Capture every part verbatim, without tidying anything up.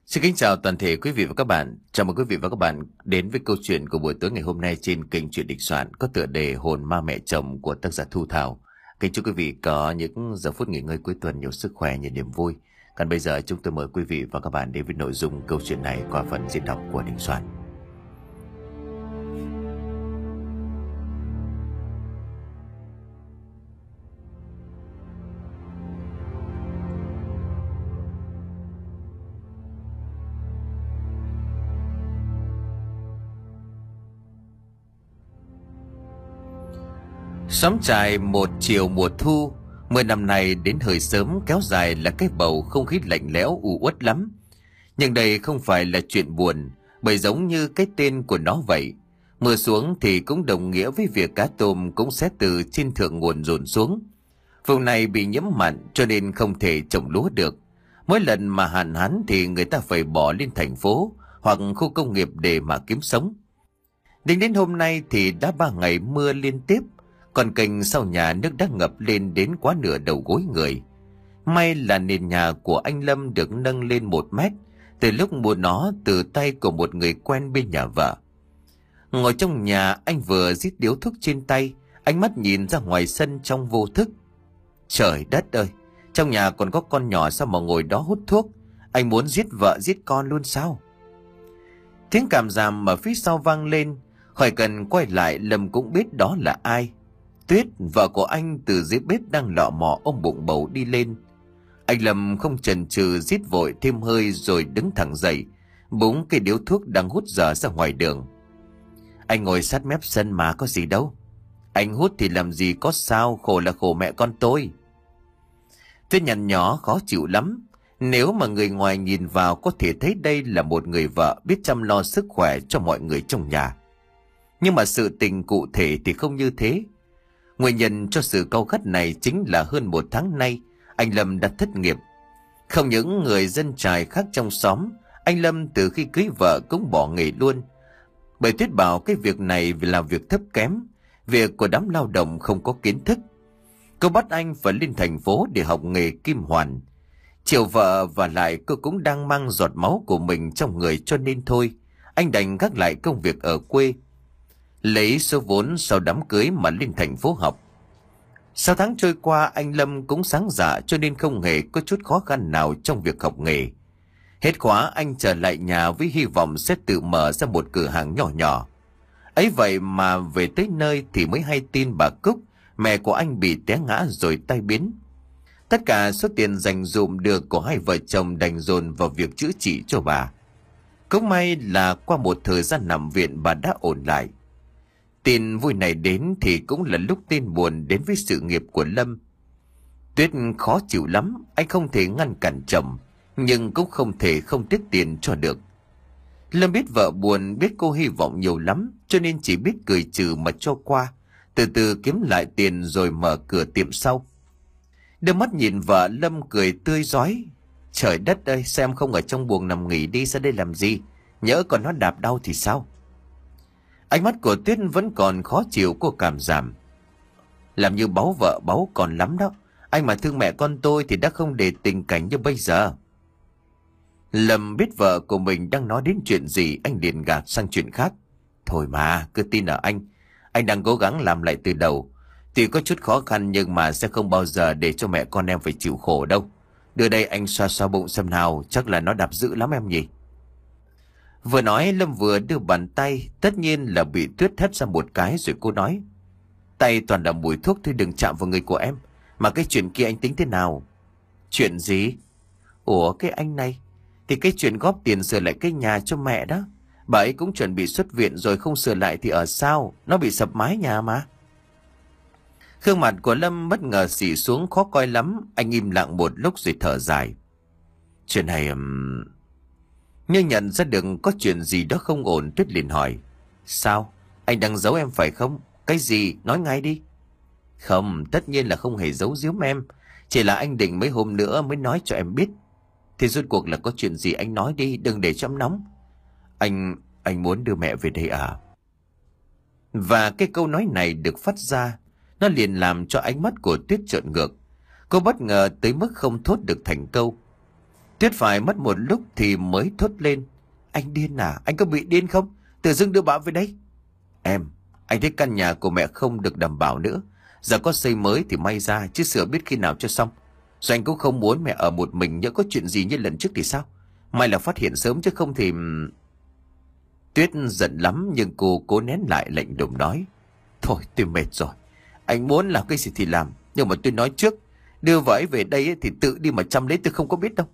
Xin kính chào toàn thể quý vị và các bạn. Chào mừng quý vị và các bạn đến với câu chuyện của buổi tối ngày hôm nay trên kênh Chuyện Đình Soạn có tựa đề Hồn Ma Mẹ Chồng của tác giả Thu Thảo. Kính chúc quý vị có những giờ phút nghỉ ngơi cuối tuần nhiều sức khỏe, nhiều niềm vui. Còn bây giờ chúng tôi mời quý vị và các bạn đến với nội dung câu chuyện này qua phần diễn đọc của Đình Soạn. Xóm trại một chiều mùa thu, mười năm nay đến hơi sớm kéo dài là cái bầu không khí lạnh lẽo u uất lắm. Nhưng đây không phải là chuyện buồn, bởi giống như cái tên của nó vậy. Mưa xuống thì cũng đồng nghĩa với việc cá tôm cũng sẽ từ trên thượng nguồn dồn xuống. Vùng này bị nhiễm mặn cho nên không thể trồng lúa được. Mỗi lần mà hạn hán thì người ta phải bỏ lên thành phố hoặc khu công nghiệp để mà kiếm sống. Đến đến hôm nay thì đã ba ngày mưa liên tiếp. Còn kênh sau nhà nước đã ngập lên đến quá nửa đầu gối người. May là nền nhà của anh Lâm được nâng lên một mét từ lúc mua nó từ tay của một người quen bên nhà vợ. Ngồi trong nhà, anh vừa rít điếu thuốc trên tay, ánh mắt nhìn ra ngoài sân trong vô thức. Trời đất ơi, trong nhà còn có con nhỏ sao mà ngồi đó hút thuốc? Anh muốn giết vợ giết con luôn sao? Tiếng càm ràm ở phía sau vang lên. Khỏi cần quay lại, Lâm cũng biết đó là ai. Tuyết, vợ của anh từ dưới bếp đang lọ mọ ôm bụng bầu đi lên. Anh Lâm không chần chừ rít vội thêm hơi rồi đứng thẳng dậy, búng cây điếu thuốc đang hút dở ra ngoài đường. Anh ngồi sát mép sân mà có gì đâu. Anh hút thì làm gì có sao, khổ là khổ mẹ con tôi. Tuyết nhăn nhó khó chịu lắm. Nếu mà người ngoài nhìn vào có thể thấy đây là một người vợ biết chăm lo sức khỏe cho mọi người trong nhà. Nhưng mà sự tình cụ thể thì không như thế. Nguyên nhân cho sự cau gắt này chính là hơn một tháng nay anh Lâm đã thất nghiệp. Không những người dân trài khác trong xóm, anh Lâm từ khi cưới vợ cũng bỏ nghề luôn. Bởi Tuyết bảo cái việc này là việc thấp kém, việc của đám lao động không có kiến thức. Cô bắt anh phải lên thành phố để học nghề kim hoàn. Chiều vợ và lại cô cũng đang mang giọt máu của mình trong người cho nên thôi, anh đành gác lại công việc ở quê, lấy số vốn sau đám cưới mà lên thành phố học. Sau tháng trôi qua, anh Lâm cũng sáng dạ cho nên không hề có chút khó khăn nào trong việc học nghề. Hết khóa anh trở lại nhà với hy vọng sẽ tự mở ra một cửa hàng nhỏ nhỏ. Ấy vậy mà về tới nơi thì mới hay tin bà Cúc, mẹ của anh bị té ngã rồi tai biến. Tất cả số tiền dành dụm được của hai vợ chồng đành dồn vào việc chữa trị cho bà. Cũng may là qua một thời gian nằm viện bà đã ổn lại. Tin vui này đến thì cũng là lúc tin buồn đến với sự nghiệp của Lâm. Tuyết khó chịu lắm, anh không thể ngăn cản chồng, nhưng cũng không thể không tiết tiền cho được. Lâm biết vợ buồn, biết cô hy vọng nhiều lắm, cho nên chỉ biết cười trừ mà cho qua, từ từ kiếm lại tiền rồi mở cửa tiệm sau. Đưa mắt nhìn vợ, Lâm cười tươi rói. Trời đất ơi, xem không ở trong buồng nằm nghỉ đi ra đây làm gì, nhỡ còn nó đạp đau thì sao? Ánh mắt của Tuyết vẫn còn khó chịu, cô cảm giảm. Làm như báu vợ báu còn lắm đó. Anh mà thương mẹ con tôi thì đã không để tình cảnh như bây giờ. Lâm biết vợ của mình đang nói đến chuyện gì, anh liền gạt sang chuyện khác. Thôi mà, cứ tin ở anh. Anh đang cố gắng làm lại từ đầu. Tuy có chút khó khăn nhưng mà sẽ không bao giờ để cho mẹ con em phải chịu khổ đâu. Đưa đây anh xoa xoa bụng xem nào, chắc là nó đạp dữ lắm em nhỉ. Vừa nói Lâm vừa đưa bàn tay, tất nhiên là bị Tuyết hất ra một cái rồi cô nói. Tay toàn là mùi thuốc thì đừng chạm vào người của em. Mà cái chuyện kia anh tính thế nào? Chuyện gì? Ủa cái anh này, thì cái chuyện góp tiền sửa lại cái nhà cho mẹ đó. Bà ấy cũng chuẩn bị xuất viện rồi, không sửa lại thì ở sao? Nó bị sập mái nhà mà. Gương mặt của Lâm bất ngờ xị xuống khó coi lắm. Anh im lặng một lúc rồi thở dài. Chuyện này... Um... Nhưng nhận ra được có chuyện gì đó không ổn, Tuyết liền hỏi. Sao? Anh đang giấu em phải không? Cái gì? Nói ngay đi. Không, tất nhiên là không hề giấu giếm em. Chỉ là anh định mấy hôm nữa mới nói cho em biết. Thì rốt cuộc là có chuyện gì anh nói đi, đừng để cho em nóng. Anh... anh muốn đưa mẹ về đây à? Và cái câu nói này được phát ra, nó liền làm cho ánh mắt của Tuyết trợn ngược. Cô bất ngờ tới mức không thốt được thành câu. Tuyết phải mất một lúc thì mới thốt lên. Anh điên à? Anh có bị điên không? Tự dưng đưa bà về đây. Em, anh thấy căn nhà của mẹ không được đảm bảo nữa. Giờ có xây mới thì may ra, chứ sửa biết khi nào cho xong. Rồi anh cũng không muốn mẹ ở một mình, nhỡ có chuyện gì như lần trước thì sao? May là phát hiện sớm chứ không thì... Tuyết giận lắm nhưng cô cố nén lại lạnh lùng nói. Thôi tôi mệt rồi. Anh muốn làm cái gì thì làm. Nhưng mà tôi nói trước, đưa vợ ấy về đây thì tự đi mà chăm lấy, tôi không có biết đâu.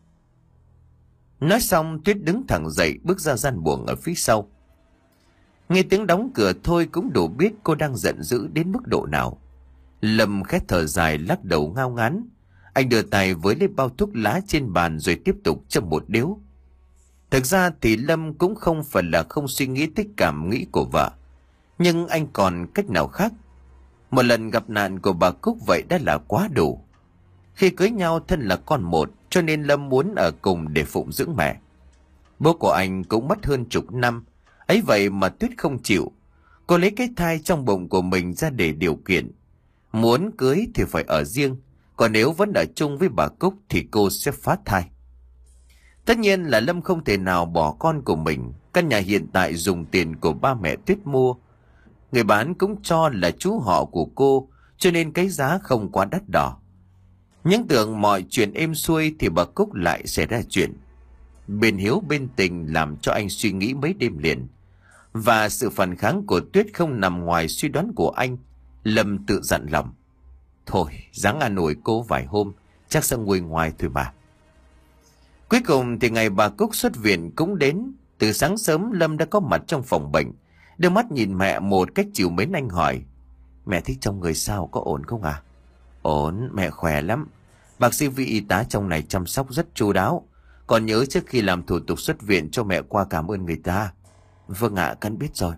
Nói xong Tuyết đứng thẳng dậy bước ra gian buồng ở phía sau. Nghe tiếng đóng cửa thôi cũng đủ biết cô đang giận dữ đến mức độ nào. Lâm khét thở dài lắc đầu ngao ngán. Anh đưa tay với lấy bao thuốc lá trên bàn rồi tiếp tục châm một điếu. Thực ra thì Lâm cũng không phải là không suy nghĩ tới cảm nghĩ của vợ. Nhưng anh còn cách nào khác. Một lần gặp nạn của bà Cúc vậy đã là quá đủ. Khi cưới nhau thân là con một, cho nên Lâm muốn ở cùng để phụng dưỡng mẹ. Bố của anh cũng mất hơn chục năm. Ấy vậy mà Tuyết không chịu. Cô lấy cái thai trong bụng của mình ra để điều kiện. Muốn cưới thì phải ở riêng. Còn nếu vẫn ở chung với bà Cúc thì cô sẽ phá thai. Tất nhiên là Lâm không thể nào bỏ con của mình. Căn nhà hiện tại dùng tiền của ba mẹ Tuyết mua. Người bán cũng cho là chú họ của cô, cho nên cái giá không quá đắt đỏ. Nhưng tưởng mọi chuyện êm xuôi thì bà Cúc lại xảy ra chuyện. Bên hiếu bên tình làm cho anh suy nghĩ mấy đêm liền. Và sự phản kháng của Tuyết không nằm ngoài suy đoán của anh. Lâm tự dặn lòng. Thôi, ráng ăn nổi cô vài hôm, chắc sẽ nguôi ngoai thôi mà. Cuối cùng thì ngày bà Cúc xuất viện cũng đến. Từ sáng sớm Lâm đã có mặt trong phòng bệnh. Đưa mắt nhìn mẹ một cách trìu mến, anh hỏi. Mẹ thích trong người sao, có ổn không à? Ổn, mẹ khỏe lắm. Bác sĩ với y tá trong này chăm sóc rất chu đáo. Còn nhớ trước khi làm thủ tục xuất viện cho mẹ qua cảm ơn người ta. Vâng ạ, con biết rồi.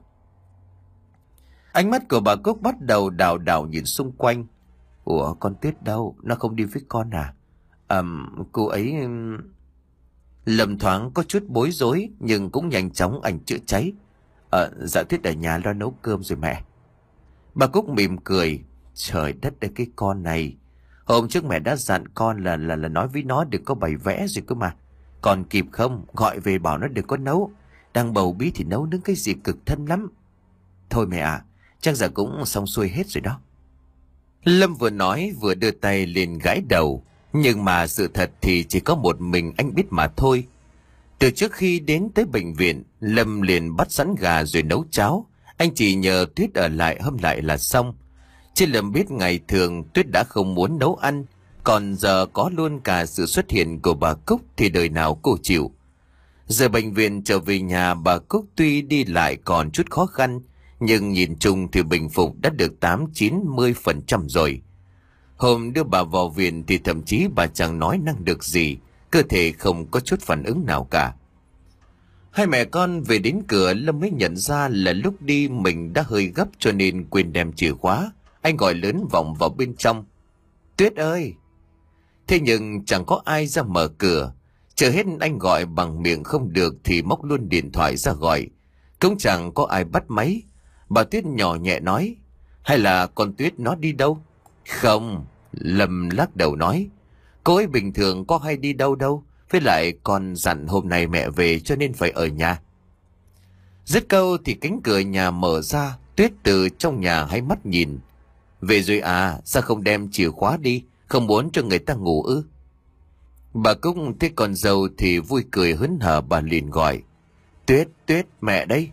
Ánh mắt của bà Cúc bắt đầu đảo đảo nhìn xung quanh. Ủa, con Tuyết đâu? Nó không đi với con à? Ừm, cô ấy... Lâm thoáng có chút bối rối nhưng cũng nhanh chóng anh chữa cháy. Ờ, dạ Tuyết ở nhà lo nấu cơm rồi mẹ. Bà Cúc mỉm cười. Trời đất ơi cái con này. Hôm trước mẹ đã dặn con là là là nói với nó đừng có bày vẽ rồi cơ mà. Còn kịp không? Gọi về bảo nó đừng có nấu. Đang bầu bí thì nấu nướng cái gì cực thân lắm. Thôi mẹ à, chắc giờ cũng xong xuôi hết rồi đó. Lâm vừa nói vừa đưa tay lên gãi đầu. Nhưng mà sự thật thì chỉ có một mình anh biết mà thôi. Từ trước khi đến tới bệnh viện, Lâm liền bắt sẵn gà rồi nấu cháo. Anh chỉ nhờ Tuyết ở lại hâm lại là xong. Chứ Lâm biết ngày thường Tuyết đã không muốn nấu ăn. Còn giờ có luôn cả sự xuất hiện của bà Cúc thì đời nào cô chịu. Giờ bệnh viện trở về nhà, bà Cúc tuy đi lại còn chút khó khăn, nhưng nhìn chung thì bình phục đã được tám chín mươi phần trăm rồi. Hôm đưa bà vào viện thì thậm chí bà chẳng nói năng được gì, cơ thể không có chút phản ứng nào cả. Hai mẹ con về đến cửa, Lâm mới nhận ra là lúc đi mình đã hơi gấp cho nên quên đem chìa khóa. Anh gọi lớn vọng vào bên trong. Tuyết ơi! Thế nhưng chẳng có ai ra mở cửa. Chờ hết anh gọi bằng miệng không được thì móc luôn điện thoại ra gọi. Cũng chẳng có ai bắt máy. Bà Tuyết nhỏ nhẹ nói. Hay là con Tuyết nó đi đâu? Không, Lâm lắc đầu nói. Cô ấy bình thường có hay đi đâu đâu. Với lại con dặn hôm nay mẹ về cho nên phải ở nhà. Dứt câu thì cánh cửa nhà mở ra. Tuyết từ trong nhà hay mắt nhìn. Về rồi à, sao không đem chìa khóa đi? Không muốn cho người ta ngủ ư? Bà Cúc thấy con dâu thì vui cười hớn hở, bà liền gọi. Tuyết, Tuyết, mẹ đây.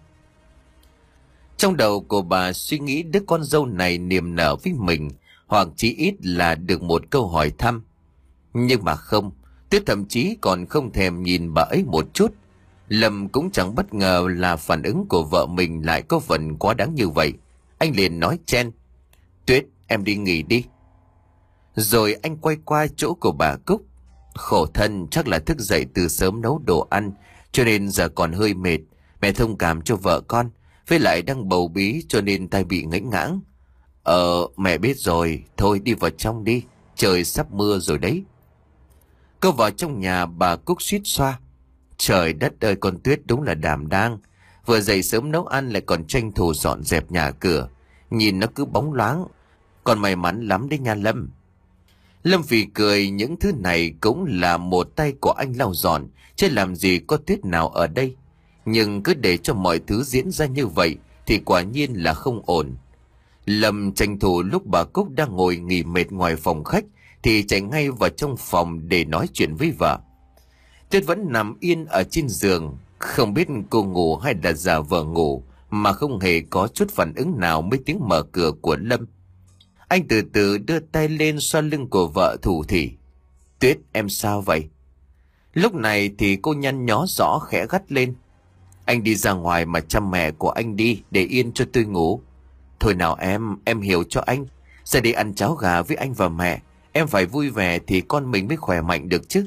Trong đầu của bà suy nghĩ đứa con dâu này niềm nở với mình, hoặc chỉ ít là được một câu hỏi thăm. Nhưng mà không, Tuyết thậm chí còn không thèm nhìn bà ấy một chút. Lâm cũng chẳng bất ngờ là phản ứng của vợ mình lại có phần quá đáng như vậy. Anh liền nói chen. Tuyết, em đi nghỉ đi. Rồi anh quay qua chỗ của bà Cúc. Khổ thân chắc là thức dậy từ sớm nấu đồ ăn, cho nên giờ còn hơi mệt. Mẹ thông cảm cho vợ con, với lại đang bầu bí cho nên tay bị ngãnh ngãng. Ờ, mẹ biết rồi, thôi đi vào trong đi, trời sắp mưa rồi đấy. Cô vào trong nhà, bà Cúc suýt xoa. Trời đất ơi, con Tuyết đúng là đảm đang. Vừa dậy sớm nấu ăn lại còn tranh thủ dọn dẹp nhà cửa. Nhìn nó cứ bóng loáng. Còn may mắn lắm đấy nha Lâm. Lâm phì cười, những thứ này cũng là một tay của anh lau dọn, chứ làm gì có Tuyết nào ở đây. Nhưng cứ để cho mọi thứ diễn ra như vậy thì quả nhiên là không ổn. Lâm tranh thủ lúc bà Cúc đang ngồi nghỉ mệt ngoài phòng khách thì chạy ngay vào trong phòng để nói chuyện với vợ. Tuyết vẫn nằm yên ở trên giường, không biết cô ngủ hay là giả vờ ngủ mà không hề có chút phản ứng nào với tiếng mở cửa của Lâm. Anh từ từ đưa tay lên xoa lưng của vợ thủ thỉ. Tuyết, em sao vậy? Lúc này thì cô nhăn nhó rõ khẽ gắt lên. Anh đi ra ngoài mà chăm mẹ của anh đi, để yên cho tôi ngủ. Thôi nào em, em hiểu cho anh. Ra đi ăn cháo gà với anh và mẹ. Em phải vui vẻ thì con mình mới khỏe mạnh được chứ.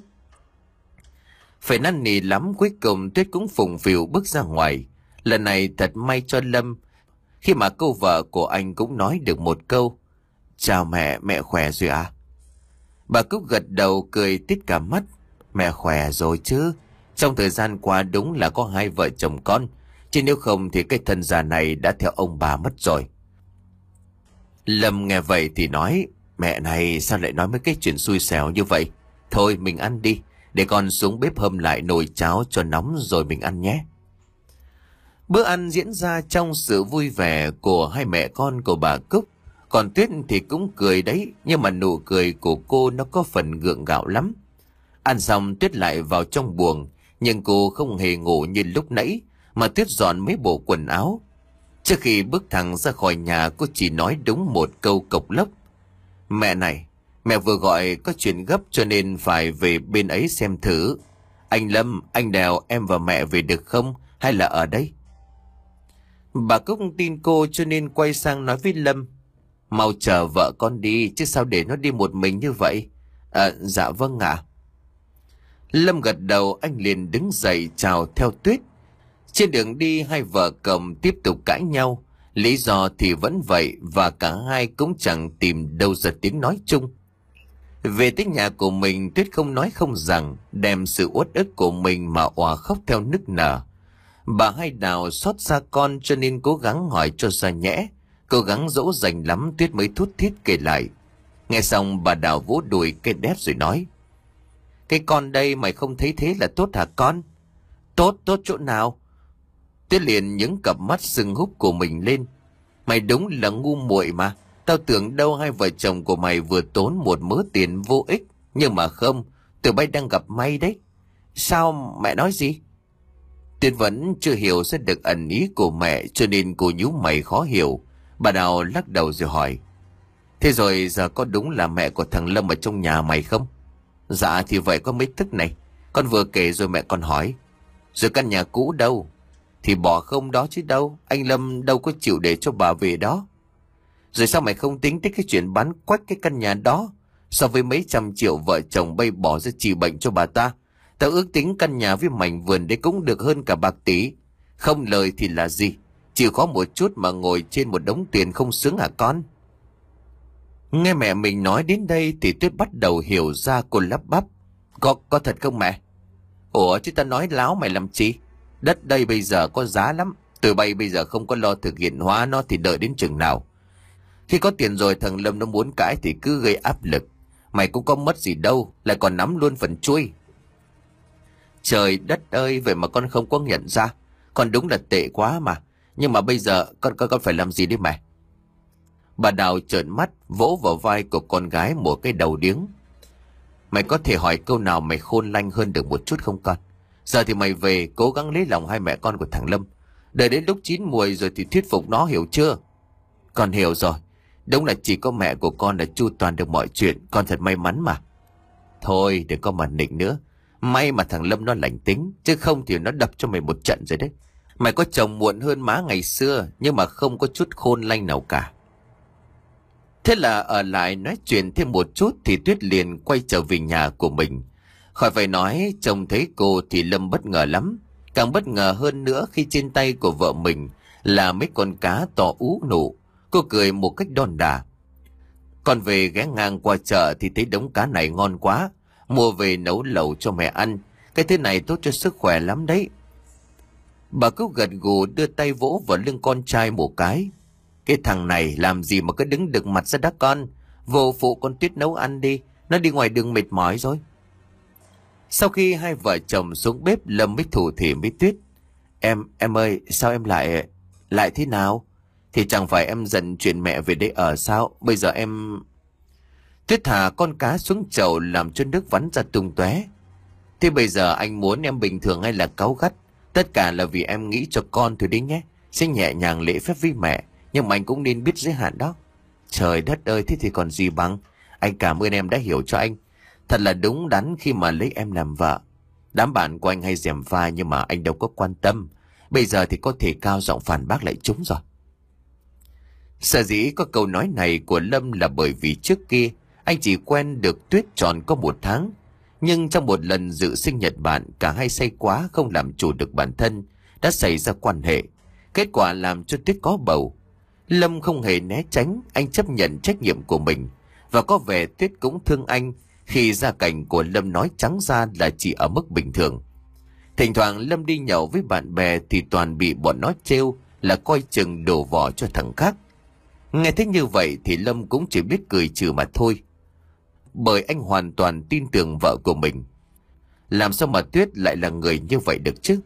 Phải năn nỉ lắm, cuối cùng Tuyết cũng phụng phịu bước ra ngoài. Lần này thật may cho Lâm, khi mà cô vợ của anh cũng nói được một câu. Chào mẹ, mẹ khỏe rồi à? Bà Cúc gật đầu cười tít cả mắt. Mẹ khỏe rồi chứ. Trong thời gian qua đúng là có hai vợ chồng con, chứ nếu không thì cái thân già này đã theo ông bà mất rồi. Lâm nghe vậy thì nói. Mẹ này sao lại nói mấy cái chuyện xui xẻo như vậy? Thôi mình ăn đi, để con xuống bếp hâm lại nồi cháo cho nóng rồi mình ăn nhé. Bữa ăn diễn ra trong sự vui vẻ của hai mẹ con của bà Cúc. Còn Tuyết thì cũng cười đấy, nhưng mà nụ cười của cô nó có phần gượng gạo lắm. Ăn xong Tuyết lại vào trong buồng, nhưng cô không hề ngủ như lúc nãy, mà Tuyết dọn mấy bộ quần áo. Trước khi bước thẳng ra khỏi nhà, cô chỉ nói đúng một câu cộc lốc. Mẹ này, mẹ vừa gọi có chuyện gấp cho nên phải về bên ấy xem thử. Anh Lâm, anh Đèo, em và mẹ về được không, hay là ở đây? Bà Cúc tin cô cho nên quay sang nói với Lâm. Mau chờ vợ con đi, chứ sao để nó đi một mình như vậy? À, dạ vâng ạ. Lâm gật đầu, anh liền đứng dậy chào theo Tuyết. Trên đường đi hai vợ chồng tiếp tục cãi nhau. Lý do thì vẫn vậy, và cả hai cũng chẳng tìm đâu ra tiếng nói chung. Về tới nhà của mình, Tuyết không nói không rằng, đem sự uất ức của mình mà òa khóc theo nức nở. Bà Hai Đào xót xa con cho nên cố gắng hỏi cho ra nhẽ, cố gắng dỗ dành lắm Tuyết mới thút thít kể lại. Nghe xong bà Đào vỗ đùi cái đét rồi nói. Cái con đây mày không thấy thế là tốt hả con? Tốt, tốt chỗ nào? Tuyết liền những cặp mắt sưng húp của mình lên. Mày đúng là ngu muội mà. Tao tưởng đâu hai vợ chồng của mày vừa tốn một mớ tiền vô ích. Nhưng mà không, tụi bay đang gặp may đấy. Sao mẹ nói gì? Tuyết vẫn chưa hiểu ra được ẩn ý của mẹ, cho nên cô nhíu mày khó hiểu. Bà Đào lắc đầu rồi hỏi. Thế rồi giờ có đúng là mẹ của thằng Lâm ở trong nhà mày không? Dạ thì vậy có mấy tức này. Con vừa kể rồi mẹ còn hỏi. Rồi căn nhà cũ đâu? Thì bỏ không đó chứ đâu. Anh Lâm đâu có chịu để cho bà về đó. Rồi sao mày không tính tới cái chuyện bán quách cái căn nhà đó? So với mấy trăm triệu vợ chồng bay bỏ ra trị bệnh cho bà ta, tao ước tính căn nhà với mảnh vườn đấy cũng được hơn cả bạc tỷ. Không lời thì là gì? Chịu khó một chút mà ngồi trên một đống tiền không sướng hả con? Nghe mẹ mình nói đến đây thì Tuyết bắt đầu hiểu ra, cô lắp bắp. Có, có thật không mẹ? Ủa chứ ta nói láo mày làm chi? Đất đây bây giờ có giá lắm. Tụi bay bây giờ không có lo thực hiện hóa nó thì đợi đến chừng nào? Khi có tiền rồi thằng Lâm nó muốn cãi thì cứ gây áp lực. Mày cũng có mất gì đâu, lại còn nắm luôn phần chuôi. Trời đất ơi, vậy mà con không có nhận ra. Con đúng là tệ quá mà. Nhưng mà bây giờ con con, con phải làm gì đấy mẹ? Bà Đào trợn mắt vỗ vào vai của con gái một cái đầu điếng. Mày có thể hỏi câu nào mày khôn lanh hơn được một chút không con? Giờ thì mày về cố gắng lấy lòng hai mẹ con của thằng Lâm. Đợi đến lúc chín muồi rồi thì thuyết phục nó, hiểu chưa? Con hiểu rồi. Đúng là chỉ có mẹ của con là chu toàn được mọi chuyện. Con thật may mắn mà. Thôi đừng có mà nịnh nữa. May mà thằng Lâm nó lành tính, chứ không thì nó đập cho mày một trận rồi đấy. Mày có chồng muộn hơn má ngày xưa, nhưng mà không có chút khôn lanh nào cả. Thế là ở lại nói chuyện thêm một chút thì Tuyết liền quay trở về nhà của mình. Khỏi phải nói, trông thấy cô thì Lâm bất ngờ lắm. Càng bất ngờ hơn nữa khi trên tay của vợ mình là mấy con cá to ú nụ. Cô cười một cách đon đả. Con về ghé ngang qua chợ thì thấy đống cá này ngon quá. Mua về nấu lẩu cho mẹ ăn. Cái thế này tốt cho sức khỏe lắm đấy. Bà Cúc gật gù đưa tay vỗ vào lưng con trai một cái. Cái thằng này làm gì mà cứ đứng đực mặt ra đó con. Vô phụ con Tuyết nấu ăn đi. Nó đi ngoài đường mệt mỏi rồi. Sau khi hai vợ chồng xuống bếp, Lâm mới thủ thỉ với Tuyết. Em, em ơi, sao em lại... Lại thế nào? Thì chẳng phải em giận chuyện mẹ về đây ở sao? Bây giờ em... Tuyết thả con cá xuống chậu làm cho nước vắn ra tung tóe. Thế bây giờ anh muốn em bình thường hay là cáu gắt? Tất cả là vì em nghĩ cho con thôi đấy nhé. Sẽ nhẹ nhàng lễ phép với mẹ, nhưng mà anh cũng nên biết giới hạn đó. Trời đất ơi, thế thì còn gì bằng. Anh cảm ơn em đã hiểu cho anh. Thật là đúng đắn khi mà lấy em làm vợ. Đám bạn của anh hay gièm pha nhưng mà anh đâu có quan tâm. Bây giờ thì có thể cao giọng phản bác lại chúng rồi. Sở dĩ có câu nói này của Lâm là bởi vì trước kia anh chỉ quen được Tuyết tròn có một tháng. Nhưng trong một lần dự sinh nhật bạn, cả hai say quá không làm chủ được bản thân, đã xảy ra quan hệ. Kết quả làm cho Tuyết có bầu. Lâm không hề né tránh, anh chấp nhận trách nhiệm của mình. Và có vẻ Tuyết cũng thương anh khi gia cảnh của Lâm nói trắng ra là chỉ ở mức bình thường. Thỉnh thoảng Lâm đi nhậu với bạn bè thì toàn bị bọn nó trêu là coi chừng đổ vỏ cho thằng khác. Nghe thấy như vậy thì Lâm cũng chỉ biết cười trừ mà thôi. Bởi anh hoàn toàn tin tưởng vợ của mình. Làm sao mà Tuyết lại là người như vậy được chứ?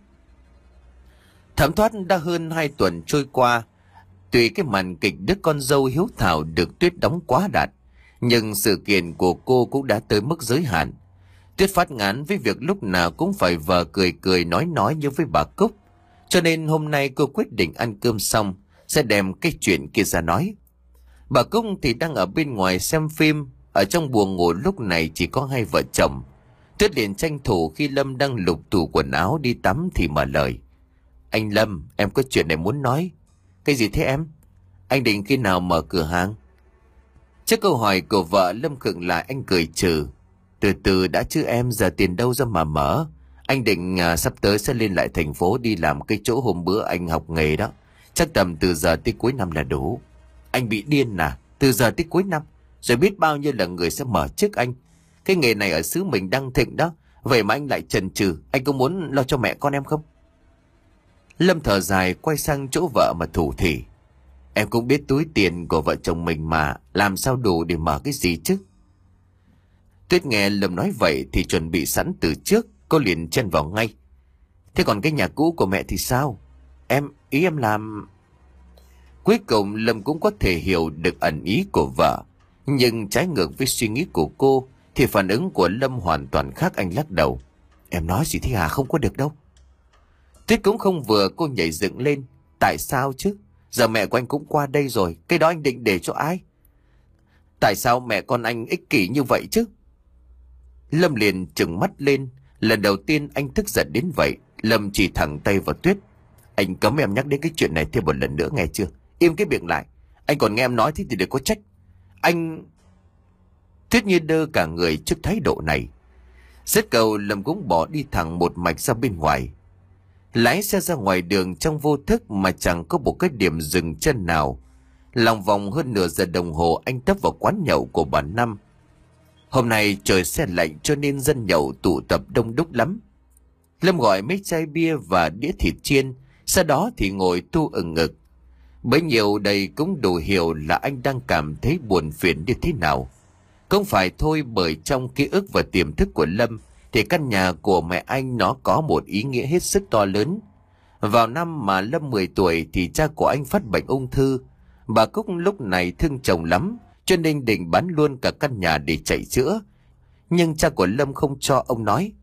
Thấm thoát đã hơn hai tuần trôi qua. Tuy cái màn kịch đứa con dâu hiếu thảo được Tuyết đóng quá đạt, nhưng sự kiện của cô cũng đã tới mức giới hạn. Tuyết phát ngán với việc lúc nào cũng phải vờ cười cười nói nói như với bà Cúc. Cho nên hôm nay cô quyết định ăn cơm xong sẽ đem cái chuyện kia ra nói. Bà Cúc thì đang ở bên ngoài xem phim. Ở trong buồng ngủ lúc này chỉ có hai vợ chồng. Tuyết liền tranh thủ khi Lâm đang lục tủ quần áo đi tắm thì mở lời. Anh Lâm, em có chuyện này muốn nói. Cái gì thế em? Anh định khi nào mở cửa hàng? Trước câu hỏi của vợ, Lâm khựng lại, anh cười trừ. Từ từ đã chứ em, giờ tiền đâu ra mà mở. Anh định à, sắp tới sẽ lên lại thành phố đi làm cái chỗ hôm bữa anh học nghề đó. Chắc tầm từ giờ tới cuối năm là đủ. Anh bị điên à? Từ giờ tới cuối năm? Rồi biết bao nhiêu là người sẽ mở trước anh. Cái nghề này ở xứ mình đang thịnh đó. Vậy mà anh lại chần chừ. Anh có muốn lo cho mẹ con em không? Lâm thở dài quay sang chỗ vợ mà thủ thỉ. Em cũng biết túi tiền của vợ chồng mình mà, làm sao đủ để mở cái gì chứ? Tuyết nghe Lâm nói vậy thì chuẩn bị sẵn từ trước. Cô liền chen vào ngay. Thế còn cái nhà cũ của mẹ thì sao? Em, ý em làm... Cuối cùng Lâm cũng có thể hiểu được ẩn ý của vợ. Nhưng trái ngược với suy nghĩ của cô thì phản ứng của Lâm hoàn toàn khác. Anh lắc đầu. Em nói gì thế hả? Không có được đâu. Tuyết cũng không vừa, cô nhảy dựng lên. Tại sao chứ? Giờ mẹ của anh cũng qua đây rồi. Cái đó anh định để cho ai? Tại sao mẹ con anh ích kỷ như vậy chứ? Lâm liền trừng mắt lên. Lần đầu tiên anh tức giận đến vậy. Lâm chỉ thẳng tay vào Tuyết. Anh cấm em nhắc đến cái chuyện này thêm một lần nữa nghe chưa? Im cái miệng lại. Anh còn nghe em nói thế thì đừng có trách. Anh... Tuyết như đơ cả người trước thái độ này. Dứt câu Lâm cũng bỏ đi thẳng một mạch ra bên ngoài. Lái xe ra ngoài đường trong vô thức mà chẳng có một cái điểm dừng chân nào. Lòng vòng hơn nửa giờ đồng hồ anh tấp vào quán nhậu của bà Năm. Hôm nay trời se lạnh cho nên dân nhậu tụ tập đông đúc lắm. Lâm gọi mấy chai bia và đĩa thịt chiên, sau đó thì ngồi tu ừng ngực. Bấy nhiêu đây cũng đủ hiểu là anh đang cảm thấy buồn phiền như thế nào. Không phải thôi, bởi trong ký ức và tiềm thức của Lâm thì căn nhà của mẹ anh nó có một ý nghĩa hết sức to lớn. Vào năm mà Lâm mười tuổi thì cha của anh phát bệnh ung thư. Bà Cúc lúc này thương chồng lắm cho nên định bán luôn cả căn nhà để chạy chữa. Nhưng cha của Lâm không cho, ông nói.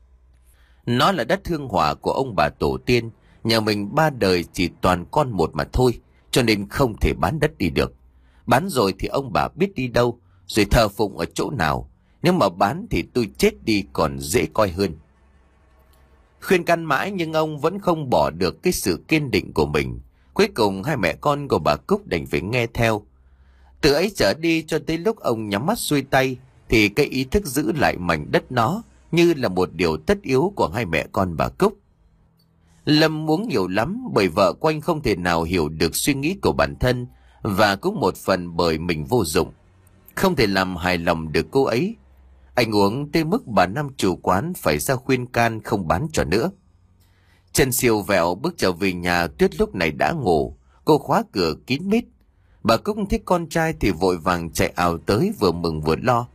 Nó là đất hương hỏa của ông bà tổ tiên. Nhà mình ba đời chỉ toàn con một mà thôi, cho nên không thể bán đất đi được. Bán rồi thì ông bà biết đi đâu, rồi thờ phụng ở chỗ nào. Nếu mà bán thì tôi chết đi còn dễ coi hơn. Khuyên can mãi nhưng ông vẫn không bỏ được cái sự kiên định của mình. Cuối cùng hai mẹ con của bà Cúc đành phải nghe theo. Từ ấy trở đi cho tới lúc ông nhắm mắt xuôi tay thì cái ý thức giữ lại mảnh đất nó như là một điều tất yếu của hai mẹ con bà Cúc. Lâm muốn nhiều lắm bởi vợ của anh không thể nào hiểu được suy nghĩ của bản thân, và cũng một phần bởi mình vô dụng, không thể làm hài lòng được cô ấy. Anh uống tới mức bà Năm chủ quán phải ra khuyên can không bán cho nữa. Chân siêu vẹo bước trở về nhà, Tuyết lúc này đã ngủ. Cô khóa cửa kín mít. Bà Cúc thấy con trai thì vội vàng chạy ào tới, vừa mừng vừa lo.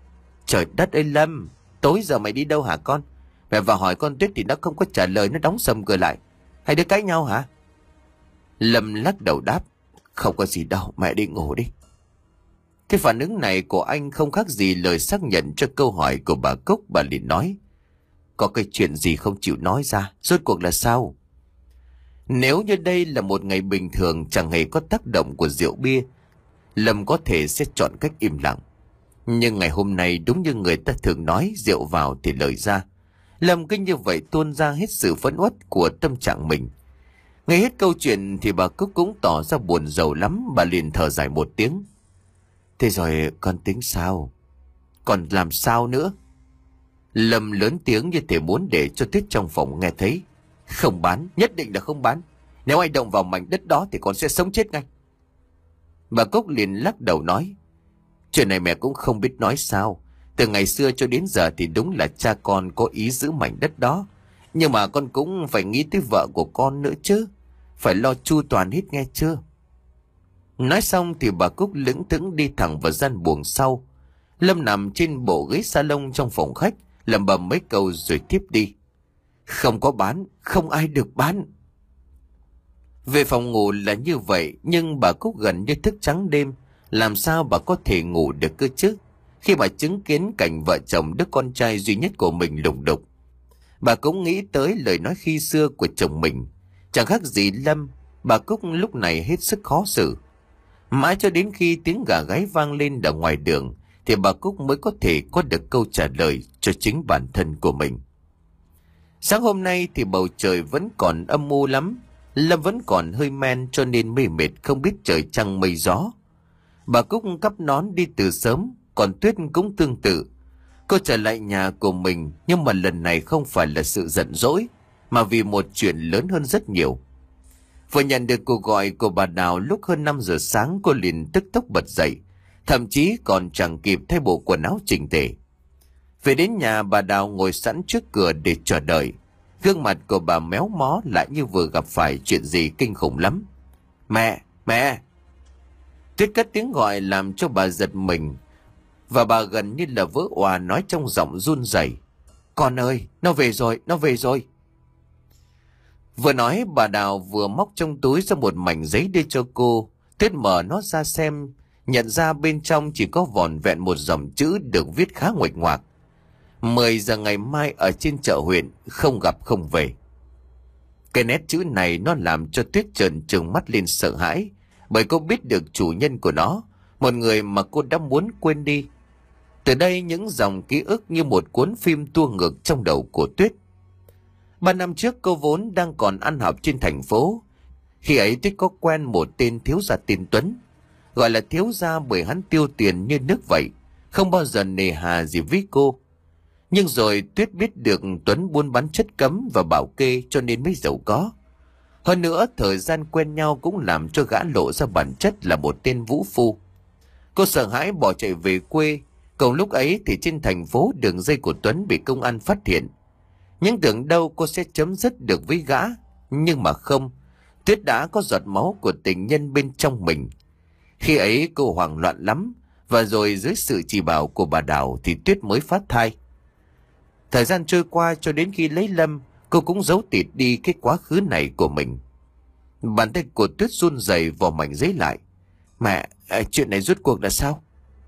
Trời đất ơi Lâm, tối giờ mày đi đâu hả con? Mẹ vào hỏi con Tuyết thì nó không có trả lời, nó đóng sầm cửa lại. Hai đứa cãi nhau hả? Lâm lắc đầu đáp, không có gì đâu, mẹ đi ngủ đi. Cái phản ứng này của anh không khác gì lời xác nhận cho câu hỏi của bà Cúc. Bà liền nói, có cái chuyện gì không chịu nói ra, rốt cuộc là sao? Nếu như đây là một ngày bình thường chẳng hề có tác động của rượu bia, Lâm có thể sẽ chọn cách im lặng. Nhưng ngày hôm nay đúng như người ta thường nói, rượu vào thì lời ra. Lâm cứ như vậy tuôn ra hết sự phẫn uất của tâm trạng mình. Nghe hết câu chuyện thì bà Cúc cũng tỏ ra buồn rầu lắm. Bà liền thở dài một tiếng. Thế rồi con tính sao? Còn làm sao nữa? Lâm lớn tiếng như thể muốn để cho Tuyết trong phòng nghe thấy. Không bán, nhất định là không bán. Nếu ai động vào mảnh đất đó thì con sẽ sống chết ngay. Bà Cúc liền lắc đầu nói, chuyện này mẹ cũng không biết nói sao. Từ ngày xưa cho đến giờ thì đúng là cha con có ý giữ mảnh đất đó. Nhưng mà con cũng phải nghĩ tới vợ của con nữa chứ. Phải lo chu toàn hết nghe chưa? Nói xong thì bà Cúc lững thững đi thẳng vào gian buồng sau. Lâm nằm trên bộ ghế salon trong phòng khách, lẩm bẩm mấy câu rồi tiếp đi. Không có bán, không ai được bán. Về phòng ngủ là như vậy, nhưng bà Cúc gần như thức trắng đêm. Làm sao bà có thể ngủ được cơ chứ, khi bà chứng kiến cảnh vợ chồng đứa con trai duy nhất của mình lục đục. Bà cũng nghĩ tới lời nói khi xưa của chồng mình. Chẳng khác gì Lâm, bà Cúc lúc này hết sức khó xử. Mãi cho đến khi tiếng gà gáy vang lên ở ngoài đường thì bà Cúc mới có thể có được câu trả lời cho chính bản thân của mình. Sáng hôm nay thì bầu trời vẫn còn âm u lắm. Lâm vẫn còn hơi men cho nên mê mệt không biết trời trăng mây gió. Bà Cúc cắp nón đi từ sớm, còn Tuyết cũng tương tự. Cô trở lại nhà của mình, nhưng mà lần này không phải là sự giận dỗi, mà vì một chuyện lớn hơn rất nhiều. Vừa nhận được cuộc gọi của bà Đào lúc hơn năm giờ sáng, cô liền tức tốc bật dậy, thậm chí còn chẳng kịp thay bộ quần áo chỉnh tề. Về đến nhà, bà Đào ngồi sẵn trước cửa để chờ đợi. Gương mặt của bà méo mó lại như vừa gặp phải chuyện gì kinh khủng lắm. Mẹ, mẹ! Tuyết cất tiếng gọi làm cho bà giật mình, và bà gần như là vỡ òa nói trong giọng run rẩy. Con ơi, nó về rồi, nó về rồi. Vừa nói bà Đào vừa móc trong túi ra một mảnh giấy đưa cho cô. Tuyết mở nó ra xem, nhận ra bên trong chỉ có vỏn vẹn một dòng chữ được viết khá nguệch ngoạc. Mười giờ ngày mai ở trên chợ huyện, không gặp không về. Cái nét chữ này nó làm cho Tuyết trợn trừng mắt lên sợ hãi, bởi cô biết được chủ nhân của nó, một người mà cô đã muốn quên đi. Từ đây những dòng ký ức như một cuốn phim tua ngược trong đầu của Tuyết. Ba năm trước cô vốn đang còn ăn học trên thành phố. Khi ấy Tuyết có quen một tên thiếu gia tên Tuấn. Gọi là thiếu gia bởi hắn tiêu tiền như nước vậy, không bao giờ nề hà gì với cô. Nhưng rồi Tuyết biết được Tuấn buôn bán chất cấm và bảo kê cho nên mới giàu có. Hơn nữa thời gian quen nhau cũng làm cho gã lộ ra bản chất là một tên vũ phu. Cô sợ hãi bỏ chạy về quê. Cùng lúc ấy thì trên thành phố đường dây của Tuấn bị công an phát hiện. Nhưng tưởng đâu cô sẽ chấm dứt được với gã. Nhưng mà không, Tuyết đã có giọt máu của tình nhân bên trong mình. Khi ấy cô hoảng loạn lắm, và rồi dưới sự chỉ bảo của bà Đào thì Tuyết mới phát thai. Thời gian trôi qua cho đến khi lấy Lâm, cô cũng giấu tịt đi cái quá khứ này của mình. Bàn tay của Tuyết run rẩy vò mảnh giấy lại. Mẹ, chuyện này rốt cuộc là sao?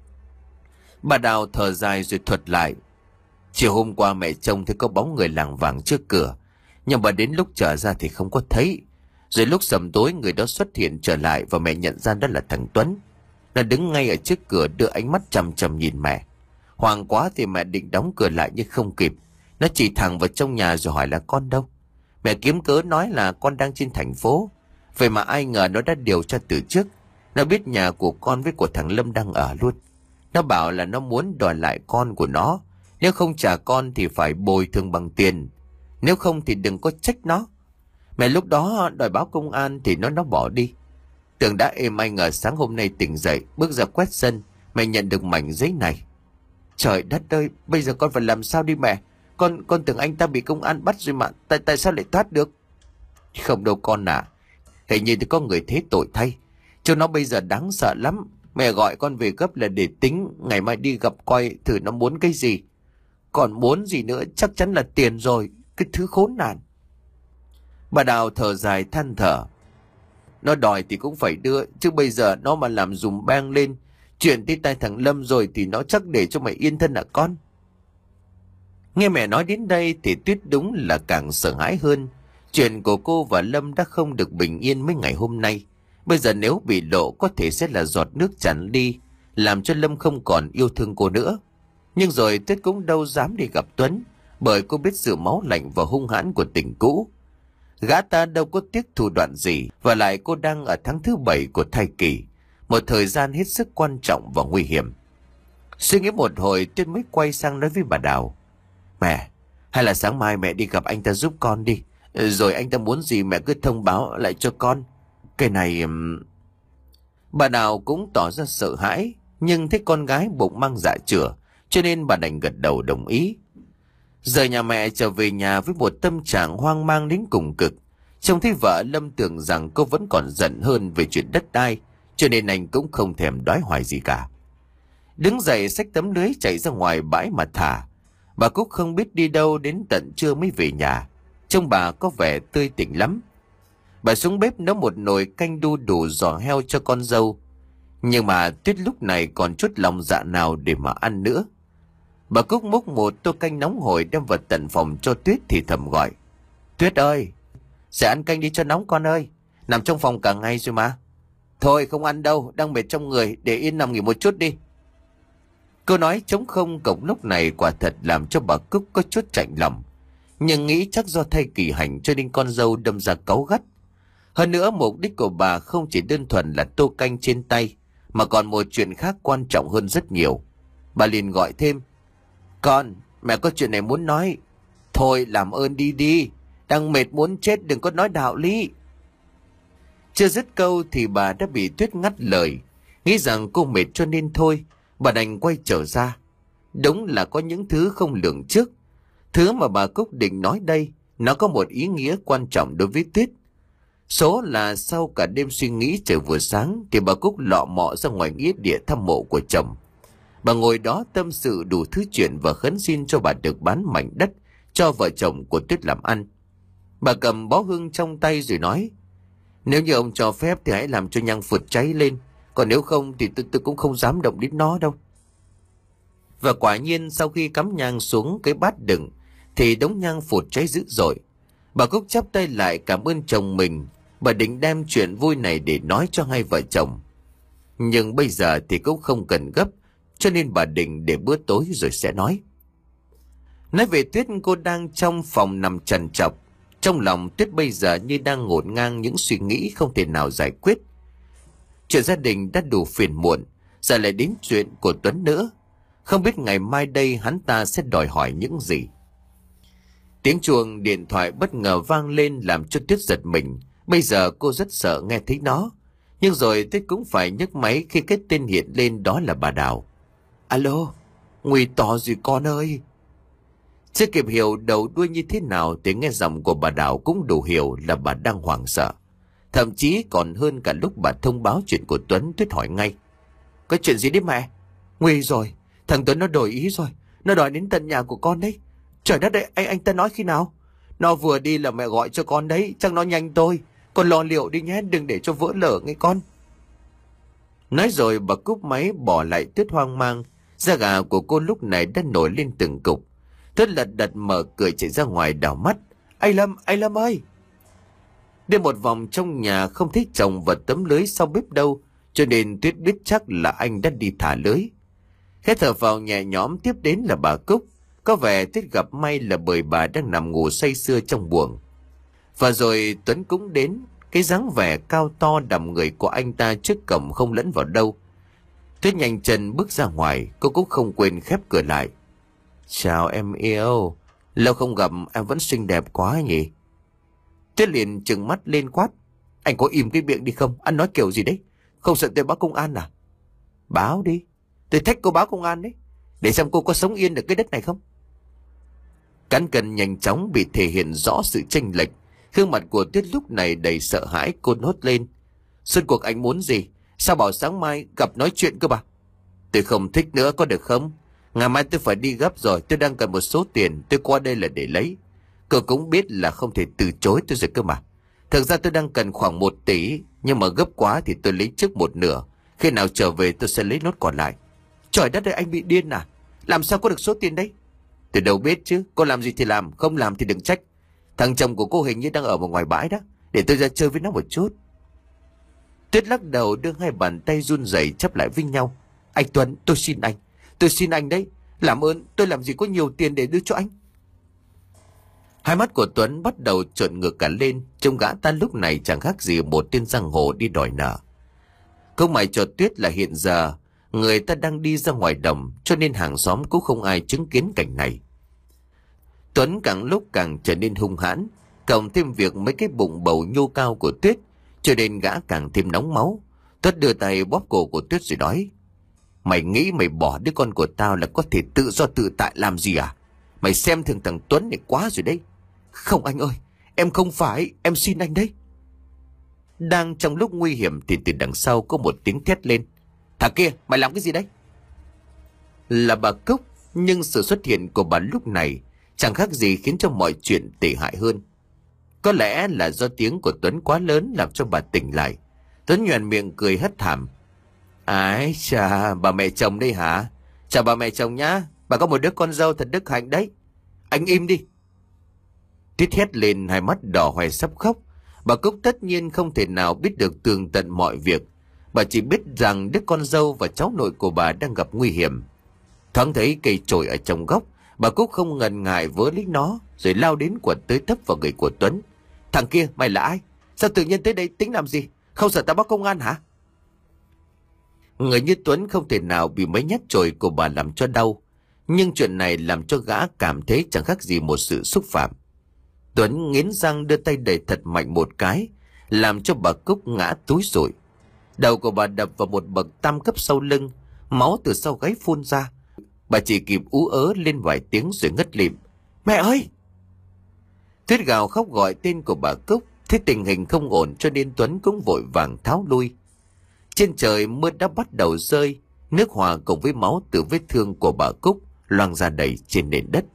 Bà Đào thở dài rồi thuật lại. Chiều hôm qua mẹ trông thấy có bóng người lảng vảng trước cửa, nhưng mà đến lúc trở ra thì không có thấy. Rồi lúc sầm tối người đó xuất hiện trở lại, và mẹ nhận ra đó là thằng Tuấn. Nó đứng ngay ở trước cửa đưa ánh mắt chằm chằm nhìn mẹ. Hoảng quá thì mẹ định đóng cửa lại nhưng không kịp. Nó chỉ thẳng vào trong nhà rồi hỏi là con đâu. Mẹ kiếm cớ nói là con đang trên thành phố. Vậy mà ai ngờ nó đã điều tra từ trước. Nó biết nhà của con với của thằng Lâm đang ở luôn. Nó bảo là nó muốn đòi lại con của nó. Nếu không trả con thì phải bồi thường bằng tiền. Nếu không thì đừng có trách nó. Mẹ lúc đó đòi báo công an thì nó nó bỏ đi. Tưởng đã êm, ai ngờ sáng hôm nay tỉnh dậy, bước ra quét sân, mẹ nhận được mảnh giấy này. Trời đất ơi, bây giờ con phải làm sao đi mẹ? Con con tưởng anh ta bị công an bắt rồi mà, tại tại sao lại thoát được? Không đâu con à, hình như thì có người thế tội thay. Cho nó bây giờ đáng sợ lắm. Mẹ gọi con về gấp là để tính ngày mai đi gặp coi thử nó muốn cái gì. Còn muốn gì nữa chắc chắn là tiền rồi, cái thứ khốn nạn. Bà Đào thở dài than thở. Nó đòi thì cũng phải đưa, chứ bây giờ nó mà làm dùm beng lên, chuyện tới tay thằng Lâm rồi thì nó chắc để cho mày yên thân à con. Nghe mẹ nói đến đây thì Tuyết đúng là càng sợ hãi hơn. Chuyện của cô và Lâm đã không được bình yên mấy ngày hôm nay. Bây giờ nếu bị lộ có thể sẽ là giọt nước tràn ly, làm cho Lâm không còn yêu thương cô nữa. Nhưng rồi Tuyết cũng đâu dám đi gặp Tuấn, bởi cô biết sự máu lạnh và hung hãn của tình cũ. Gã ta đâu có tiếc thủ đoạn gì, và lại cô đang ở tháng thứ bảy của thai kỳ, một thời gian hết sức quan trọng và nguy hiểm. Suy nghĩ một hồi, Tuyết mới quay sang nói với bà Đào. Mẹ, hay là sáng mai mẹ đi gặp anh ta giúp con đi, rồi anh ta muốn gì mẹ cứ thông báo lại cho con. Cái này... Bà Đào cũng tỏ ra sợ hãi, nhưng thấy con gái bụng mang dạ chửa, cho nên bà đành gật đầu đồng ý. Giờ nhà mẹ trở về nhà với một tâm trạng hoang mang đến cùng cực. Trông thấy vợ, Lâm tưởng rằng cô vẫn còn giận hơn về chuyện đất đai, cho nên anh cũng không thèm đoái hoài gì cả. Đứng dậy xách tấm lưới chạy ra ngoài bãi mà thả. Bà Cúc không biết đi đâu đến tận trưa mới về nhà. Trông bà có vẻ tươi tỉnh lắm. Bà xuống bếp nấu một nồi canh đu đủ giò heo cho con dâu. Nhưng mà Tuyết lúc này còn chút lòng dạ nào để mà ăn nữa. Bà Cúc múc một tô canh nóng hổi đem vào tận phòng cho Tuyết thì thầm gọi. Tuyết ơi, sẽ ăn canh đi cho nóng con ơi. Nằm trong phòng cả ngày rồi mà. Thôi không ăn đâu, đang mệt trong người, để yên nằm nghỉ một chút đi. Câu nói trống không cổng lúc này quả thật làm cho bà Cúc có chút chạnh lòng. Nhưng nghĩ chắc do thai kỳ hành cho nên con dâu đâm ra cáu gắt. Hơn nữa mục đích của bà không chỉ đơn thuần là tô canh trên tay, mà còn một chuyện khác quan trọng hơn rất nhiều. Bà liền gọi thêm. Con, mẹ có chuyện này muốn nói. Thôi làm ơn đi đi, đang mệt muốn chết, đừng có nói đạo lý. Chưa dứt câu thì bà đã bị Tuyết ngắt lời. Nghĩ rằng cô mệt cho nên thôi, bà đành quay trở ra. Đúng là có những thứ không lường trước. Thứ mà bà Cúc định nói đây, nó có một ý nghĩa quan trọng đối với Tuyết. Số là sau cả đêm suy nghĩ trời vừa sáng thì bà Cúc lọ mọ ra ngoài nghĩa địa thăm mộ của chồng. Bà ngồi đó tâm sự đủ thứ chuyện và khấn xin cho bà được bán mảnh đất cho vợ chồng của Tuyết làm ăn. Bà cầm bó hương trong tay rồi nói. Nếu như ông cho phép thì hãy làm cho nhang phụt cháy lên, còn nếu không thì tôi, tôi cũng không dám động đến nó đâu. Và quả nhiên sau khi cắm nhang xuống cái bát đựng thì đống nhang phụt cháy dữ dội. Bà Cúc chắp tay lại cảm ơn chồng mình. Bà định đem chuyện vui này để nói cho hai vợ chồng. Nhưng bây giờ thì cũng không cần gấp, cho nên bà định để bữa tối rồi sẽ nói. Nói về Tuyết, cô đang trong phòng nằm trằn trọc. Trong lòng Tuyết bây giờ như đang ngổn ngang những suy nghĩ không thể nào giải quyết. Chuyện gia đình đã đủ phiền muộn, giờ lại đến chuyện của Tuấn nữa. Không biết ngày mai đây hắn ta sẽ đòi hỏi những gì. Tiếng chuông điện thoại bất ngờ vang lên làm cho Tuyết giật mình. Bây giờ cô rất sợ nghe thấy nó. Nhưng rồi Tuyết cũng phải nhấc máy khi cái tên hiện lên đó là bà Đào. Alo, nguy to rồi con ơi. Chưa kịp hiểu đầu đuôi như thế nào thì nghe giọng của bà Đào cũng đủ hiểu là bà đang hoảng sợ. Thậm chí còn hơn cả lúc bà thông báo chuyện của Tuấn. Tuyết hỏi ngay. Có chuyện gì đấy mẹ? Nguy rồi, thằng Tuấn nó đổi ý rồi. Nó đòi đến tận nhà của con đấy. Trời đất ơi, anh, anh ta nói khi nào? Nó vừa đi là mẹ gọi cho con đấy, chắc nó nhanh tôi. Con lo liệu đi nhé, đừng để cho vỡ lở nghe con. Nói rồi bà cúp máy bỏ lại Tuyết hoang mang. Da gà của cô lúc này đã nổi lên từng cục. Tuyết lật đật mở cửa chạy ra ngoài đảo mắt. Anh Lâm, anh Lâm ơi! Đi một vòng trong nhà không thấy chồng và tấm lưới sau bếp đâu, cho nên Tuyết biết chắc là anh đã đi thả lưới. Khẽ thở vào nhẹ nhõm, tiếp đến là bà Cúc. Có vẻ Tuyết gặp may là bởi bà đang nằm ngủ say sưa trong buồng. Và rồi Tuấn cũng đến. Cái dáng vẻ cao to đầm người của anh ta trước cổng không lẫn vào đâu. Tuyết nhanh chân bước ra ngoài, cô cũng không quên khép cửa lại. Chào em yêu, lâu không gặp em vẫn xinh đẹp quá nhỉ. Tuyết liền trừng mắt lên quát. Anh có im cái miệng đi không? Anh nói kiểu gì đấy? Không sợ tôi báo công an à? Báo đi, tôi thách cô báo công an đấy, để xem cô có sống yên được cái đất này không. Cán cân nhanh chóng bị thể hiện rõ sự chênh lệch. Gương mặt của Tuyết lúc này đầy sợ hãi. Cô nốt lên. Suốt cuộc anh muốn gì? Sao bảo sáng mai gặp nói chuyện cơ bà? Tôi không thích nữa có được không? Ngày mai tôi phải đi gấp rồi, tôi đang cần một số tiền, tôi qua đây là để lấy. Cô cũng biết là không thể từ chối tôi rồi cơ mà. Thực ra tôi đang cần khoảng một tỷ, nhưng mà gấp quá thì tôi lấy trước một nửa. Khi nào trở về tôi sẽ lấy nốt còn lại. Trời đất ơi, anh bị điên à? Làm sao có được số tiền đấy? Tôi đâu biết chứ, cô làm gì thì làm, không làm thì đừng trách. Thằng chồng của cô hình như đang ở một ngoài bãi đó, để tôi ra chơi với nó một chút. Tuyết lắc đầu đưa hai bàn tay run rẩy chắp lại với nhau. Anh Tuấn, tôi xin anh, tôi xin anh đấy. Làm ơn, tôi làm gì có nhiều tiền để đưa cho anh. Hai mắt của Tuấn bắt đầu trợn ngược cả lên, trông gã ta lúc này chẳng khác gì một tên giang hồ đi đòi nợ. Không mày cho Tuyết là hiện giờ người ta đang đi ra ngoài đồng, cho nên hàng xóm cũng không ai chứng kiến cảnh này. Tuấn càng lúc càng trở nên hung hãn, cộng thêm việc mấy cái bụng bầu nhô cao của Tuyết, cho nên gã càng thêm nóng máu. Tuấn đưa tay bóp cổ của Tuyết rồi nói: Mày nghĩ mày bỏ đứa con của tao là có thể tự do tự tại làm gì à? Mày xem thường thằng Tuấn này quá rồi đấy. Không anh ơi, em không phải, em xin anh đấy. Đang trong lúc nguy hiểm thì từ đằng sau có một tiếng thét lên: Thằng kia, mày làm cái gì đấy? Là bà Cúc, nhưng sự xuất hiện của bà lúc này chẳng khác gì khiến cho mọi chuyện tệ hại hơn. Có lẽ là do tiếng của Tuấn quá lớn làm cho bà tỉnh lại. Tuấn nhoẻn miệng cười hất hàm: Ái chà, bà mẹ chồng đây hả? Chào bà mẹ chồng nhá, bà có một đứa con dâu thật đức hạnh đấy. Anh im đi. Tuyết hét lên, hai mắt đỏ hoe sắp khóc. Bà Cúc tất nhiên không thể nào biết được tường tận mọi việc. Bà chỉ biết rằng đứa con dâu và cháu nội của bà đang gặp nguy hiểm. Thoáng thấy cây chổi ở trong góc, bà Cúc không ngần ngại vớ lấy nó rồi lao đến quật tới tấp vào người của Tuấn. Thằng kia, mày là ai? Sao tự nhiên tới đây tính làm gì? Không sợ tao báo công an hả? Người như Tuấn không thể nào bị mấy nhát chổi của bà làm cho đau, nhưng chuyện này làm cho gã cảm thấy chẳng khác gì một sự xúc phạm. Tuấn nghiến răng đưa tay đẩy thật mạnh một cái, làm cho bà Cúc ngã túi rụi. Đầu của bà đập vào một bậc tam cấp sau lưng, máu từ sau gáy phun ra. Bà chỉ kịp ú ớ lên vài tiếng rồi ngất lịm. Mẹ ơi! Tuyết gào khóc gọi tên của bà Cúc. Thấy tình hình không ổn cho nên Tuấn cũng vội vàng tháo lui. Trên trời mưa đã bắt đầu rơi, nước hòa cùng với máu từ vết thương của bà Cúc loang ra đầy trên nền đất.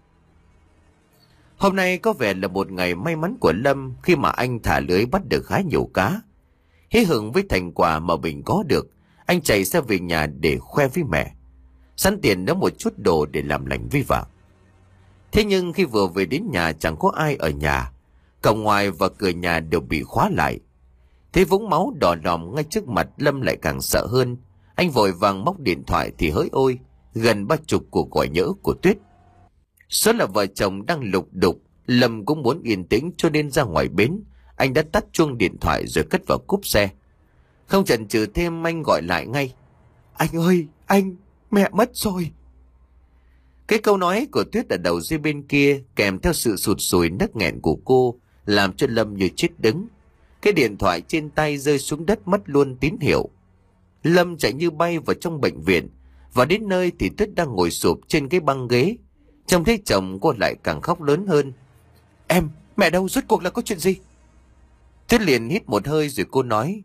Hôm nay có vẻ là một ngày may mắn của Lâm khi mà anh thả lưới bắt được khá nhiều cá. Hí hửng với thành quả mà mình có được, anh chạy ra về nhà để khoe với mẹ, sẵn tiền nấu một chút đồ để làm lành với vợ. Thế nhưng khi vừa về đến nhà chẳng có ai ở nhà, cổng ngoài và cửa nhà đều bị khóa lại. Thấy vũng máu đỏ lòm ngay trước mặt, Lâm lại càng sợ hơn. Anh vội vàng móc điện thoại thì hỡi ôi, gần ba chục cuộc gọi nhỡ của Tuyết. Số là vợ chồng đang lục đục, Lâm cũng muốn yên tĩnh cho nên ra ngoài bến. Anh đã tắt chuông điện thoại rồi cất vào cốp xe. Không chần chừ thêm, anh gọi lại ngay. Anh ơi, anh, mẹ mất rồi. Cái câu nói của Tuyết ở đầu dây bên kia kèm theo sự sụt sùi nấc nghẹn của cô làm cho Lâm như chết đứng. Cái điện thoại trên tay rơi xuống đất mất luôn tín hiệu. Lâm chạy như bay vào trong bệnh viện, và đến nơi thì Tuyết đang ngồi sụp trên cái băng ghế. Trông thấy chồng, cô lại càng khóc lớn hơn. Em, mẹ đâu, rốt cuộc là có chuyện gì? Tuyết liền hít một hơi rồi cô nói.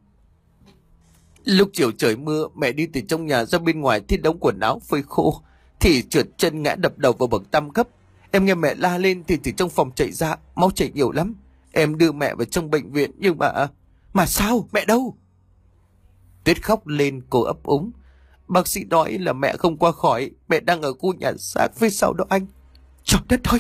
Lúc chiều trời mưa, mẹ đi từ trong nhà ra bên ngoài thì đống quần áo phơi khô, thì trượt chân ngã đập đầu vào bậc tam cấp. Em nghe mẹ la lên thì từ trong phòng chạy ra, máu chảy nhiều lắm. Em đưa mẹ vào trong bệnh viện nhưng mà... Mà sao? Mẹ đâu? Tuyết khóc lên, cô ấp úng. Bác sĩ nói là mẹ không qua khỏi, mẹ đang ở khu nhà xác phía sau đó anh. Trời đất ơi!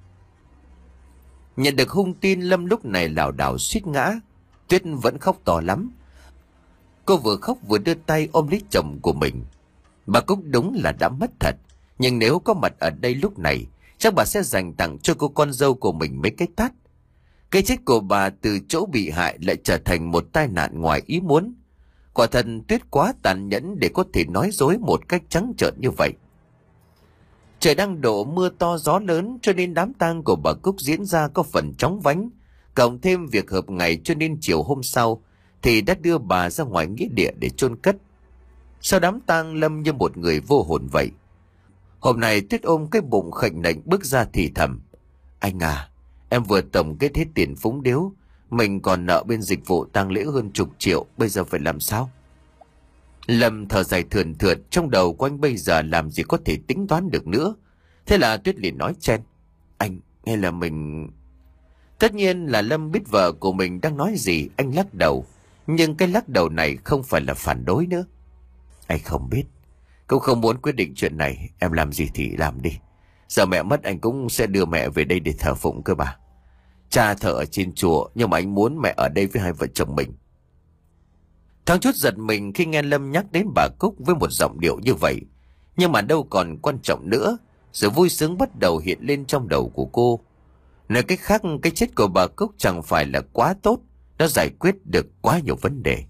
Nhận được hung tin, Lâm lúc này lảo đảo suýt ngã. Tuyết vẫn khóc to lắm. Cô vừa khóc vừa đưa tay ôm lấy chồng của mình. Bà Cúc đúng là đã mất thật, nhưng nếu có mặt ở đây lúc này, chắc bà sẽ dành tặng cho cô con dâu của mình mấy cái tát. Cái chết của bà từ chỗ bị hại lại trở thành một tai nạn ngoài ý muốn. Quả thật Tuyết quá tàn nhẫn để có thể nói dối một cách trắng trợn như vậy. Trời đang đổ mưa to gió lớn cho nên đám tang của bà Cúc diễn ra có phần chóng vánh. Cộng thêm việc hợp ngày cho nên chiều hôm sau thì đã đưa bà ra ngoài nghĩa địa để chôn cất. Sau đám tang, Lâm như một người vô hồn vậy. Hôm nay Tuyết ôm cái bụng khệnh nệnh bước ra thì thầm. Anh à, em vừa tổng kết hết tiền phúng điếu, mình còn nợ bên dịch vụ tang lễ hơn chục triệu, bây giờ phải làm sao? Lâm thở dài thườn thượt, trong đầu của anh bây giờ làm gì có thể tính toán được nữa. Thế là Tuyết liền nói chen: Anh, nghe là mình... Tất nhiên là Lâm biết vợ của mình đang nói gì, anh lắc đầu. Nhưng cái lắc đầu này không phải là phản đối nữa. Anh không biết, cũng không muốn quyết định chuyện này, em làm gì thì làm đi. Giờ mẹ mất anh cũng sẽ đưa mẹ về đây để thờ phụng cơ mà. Cha thờ ở trên chùa, nhưng mà anh muốn mẹ ở đây với hai vợ chồng mình. Thoáng chút giật mình khi nghe Lâm nhắc đến bà Cúc với một giọng điệu như vậy. Nhưng mà đâu còn quan trọng nữa, sự vui sướng bắt đầu hiện lên trong đầu của cô. Nói cách khác, cái chết của bà Cúc chẳng phải là quá tốt, nó giải quyết được quá nhiều vấn đề.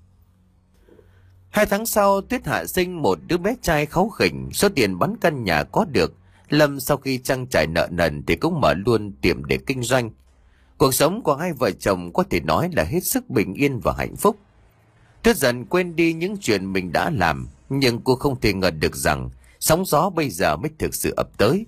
Hai tháng sau, Tuyết hạ sinh một đứa bé trai kháu khỉnh. Số tiền bán căn nhà có được, Lâm sau khi trang trải nợ nần thì cũng mở luôn tiệm để kinh doanh. Cuộc sống của hai vợ chồng có thể nói là hết sức bình yên và hạnh phúc. Tuyết dần quên đi những chuyện mình đã làm, nhưng cô không thể ngờ được rằng sóng gió bây giờ mới thực sự ập tới.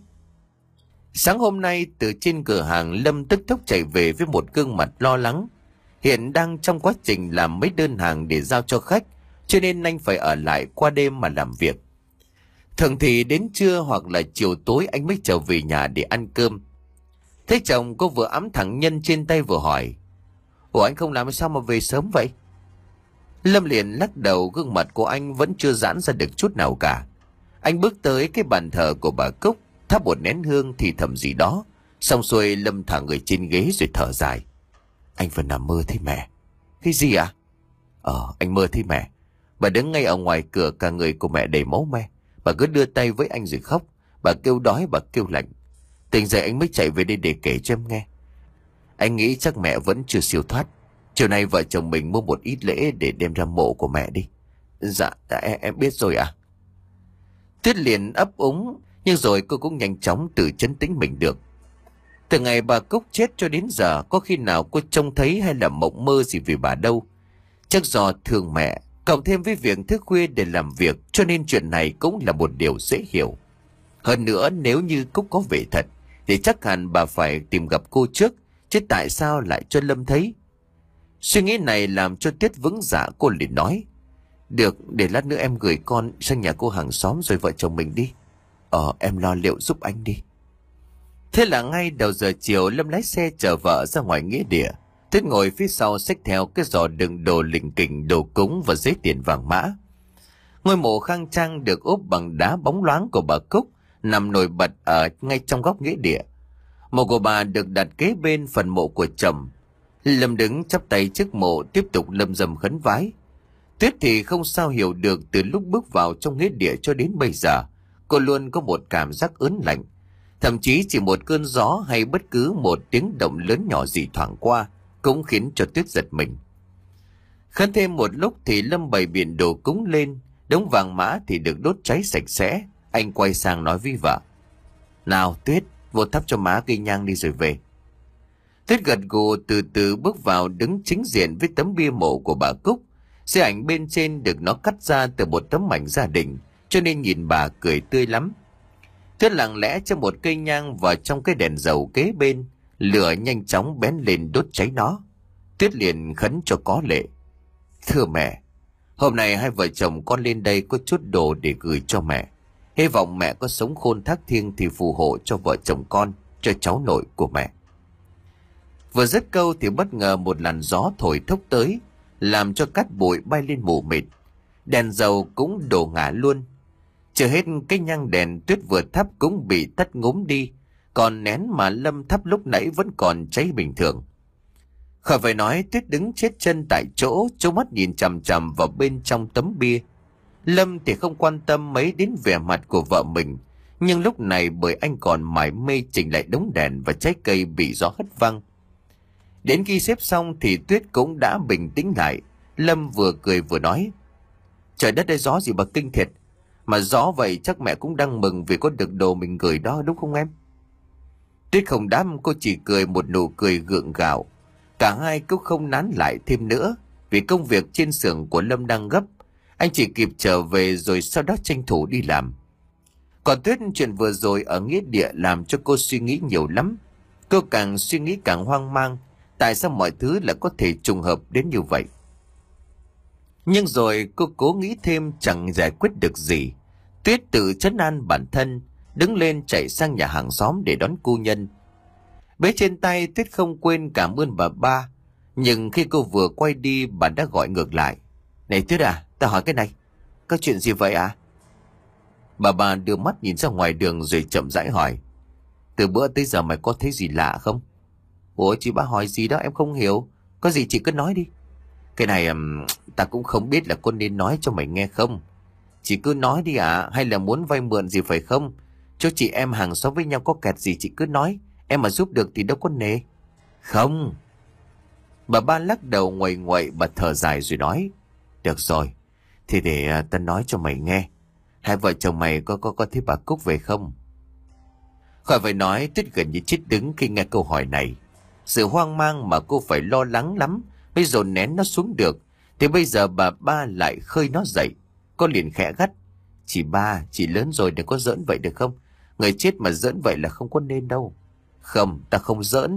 Sáng hôm nay, từ trên cửa hàng, Lâm tức tốc chạy về với một gương mặt lo lắng. Hiện đang trong quá trình làm mấy đơn hàng để giao cho khách, cho nên anh phải ở lại qua đêm mà làm việc. Thường thì đến trưa hoặc là chiều tối anh mới trở về nhà để ăn cơm. Thấy chồng, cô vừa ẵm thẳng nhân trên tay vừa hỏi: Ủa, anh không làm sao mà về sớm vậy? Lâm liền lắc đầu, gương mặt của anh vẫn chưa giãn ra được chút nào cả. Anh bước tới cái bàn thờ của bà Cúc, thắp một nén hương thì thầm gì đó. Xong xuôi, Lâm thả người trên ghế rồi thở dài: Anh vừa nằm mơ thấy mẹ. Cái gì ạ? À? Ờ, anh mơ thấy mẹ. Bà đứng ngay ở ngoài cửa, cả người của mẹ đầy máu me. Bà cứ đưa tay với anh rồi khóc. Bà kêu đói, bà kêu lạnh. Tỉnh dậy anh mới chạy về đây để kể cho em nghe. Anh nghĩ chắc mẹ vẫn chưa siêu thoát. Chiều nay vợ chồng mình mua một ít lễ để đem ra mộ của mẹ đi. Dạ, dạ em, em biết rồi ạ. À? Tuyết liền ấp úng, nhưng rồi cô cũng nhanh chóng tự trấn tĩnh mình được. Từ ngày bà Cúc chết cho đến giờ, có khi nào cô trông thấy hay là mộng mơ gì về bà đâu. Chắc do thương mẹ, cộng thêm với việc thức khuya để làm việc, cho nên chuyện này cũng là một điều dễ hiểu. Hơn nữa, nếu như Cúc có về thật, thì chắc hẳn bà phải tìm gặp cô trước, chứ tại sao lại cho Lâm thấy? Suy nghĩ này làm cho Tuyết vững dạ, cô liền nói: Được, để lát nữa em gửi con sang nhà cô hàng xóm rồi vợ chồng mình đi. Ờ, em lo liệu giúp anh đi. Thế là ngay đầu giờ chiều, Lâm lái xe chở vợ ra ngoài nghĩa địa. Tuyết ngồi phía sau xách theo cái giỏ đựng đồ lỉnh kỉnh, đồ cúng và giấy tiền vàng mã. Ngôi mộ khang trang được ốp bằng đá bóng loáng của bà Cúc nằm nổi bật ở ngay trong góc nghĩa địa. Mộ của bà được đặt kế bên phần mộ của chồng. Lâm đứng chắp tay trước mộ, tiếp tục lâm dâm khấn vái. Tuyết thì không sao hiểu được, từ lúc bước vào trong nghĩa địa cho đến bây giờ, cô luôn có một cảm giác ớn lạnh. Thậm chí chỉ một cơn gió hay bất cứ một tiếng động lớn nhỏ gì thoảng qua cũng khiến cho Tuyết giật mình. Khấn thêm một lúc thì Lâm bày biển đồ cúng lên, đống vàng mã thì được đốt cháy sạch sẽ. Anh quay sang nói với vợ: Nào Tuyết, vô thắp cho má cây nhang đi rồi về. Tuyết gật gù, từ từ bước vào đứng chính diện với tấm bia mộ của bà Cúc. Xe ảnh bên trên được nó cắt ra từ một tấm ảnh gia đình, cho nên nhìn bà cười tươi lắm. Tuyết lặng lẽ cho một cây nhang vào trong cái đèn dầu kế bên, lửa nhanh chóng bén lên đốt cháy nó. Tuyết liền khấn cho có lệ: Thưa mẹ, hôm nay hai vợ chồng con lên đây có chút đồ để gửi cho mẹ. Hy vọng mẹ có sống khôn thác thiêng thì phù hộ cho vợ chồng con, cho cháu nội của mẹ. Vừa dứt câu thì bất ngờ một làn gió thổi thốc tới, làm cho cát bụi bay lên mù mịt. Đèn dầu cũng đổ ngả luôn. Chưa hết, cái nhang đèn Tuyết vừa thắp cũng bị tắt ngúm đi, còn nén mà Lâm thắp lúc nãy vẫn còn cháy bình thường. Khỏi phải nói, Tuyết đứng chết chân tại chỗ, trố mắt nhìn chằm chằm vào bên trong tấm bia. Lâm thì không quan tâm mấy đến vẻ mặt của vợ mình, nhưng lúc này bởi anh còn mải mê chỉnh lại đống đèn và trái cây bị gió hất văng. Đến khi xếp xong thì Tuyết cũng đã bình tĩnh lại. Lâm vừa cười vừa nói: Trời đất ơi, gió gì mà kinh thiệt. Mà gió vậy chắc mẹ cũng đang mừng vì có được đồ mình gửi đó, đúng không em? Tuyết không đáp, cô chỉ cười một nụ cười gượng gạo. Cả hai cũng không nán lại thêm nữa, vì công việc trên xưởng của Lâm đang gấp. Anh chỉ kịp trở về rồi sau đó tranh thủ đi làm. Còn Tuyết, chuyện vừa rồi ở nghĩa địa làm cho cô suy nghĩ nhiều lắm. Cô càng suy nghĩ càng hoang mang. Tại sao mọi thứ lại có thể trùng hợp đến như vậy? Nhưng rồi cô cố nghĩ thêm chẳng giải quyết được gì. Tuyết tự trấn an bản thân, đứng lên chạy sang nhà hàng xóm để đón cô Nhân. Bế trên tay, Tuyết không quên cảm ơn bà ba. Nhưng khi cô vừa quay đi, bà đã gọi ngược lại. Này Tuyết à, ta hỏi cái này, có chuyện gì vậy à? Bà ba đưa mắt nhìn ra ngoài đường rồi chậm rãi hỏi. Từ bữa tới giờ mày có thấy gì lạ không? Ủa chị ba hỏi gì đó em không hiểu. Có gì chị cứ nói đi. Cái này um, ta cũng không biết là con nên nói cho mày nghe không. Chị cứ nói đi ạ. À, hay là muốn vay mượn gì phải không? Cho chị em hàng xóm với nhau có kẹt gì chị cứ nói. Em mà giúp được thì đâu có nề. Không. Bà ba lắc đầu nguậy nguậy, bà thở dài rồi nói. Được rồi, thì để uh, ta nói cho mày nghe. Hai vợ chồng mày có có có thấy bà Cúc về không? Khỏi phải nói, Tuyết gần như chết đứng khi nghe câu hỏi này. Sự hoang mang mà cô phải lo lắng lắm mới dồn nén nó xuống được, thì bây giờ bà ba lại khơi nó dậy. Cô liền khẽ gắt. Chị ba, chị lớn rồi đừng có giỡn vậy được không? Người chết mà giỡn vậy là không có nên đâu. Không, ta không giỡn.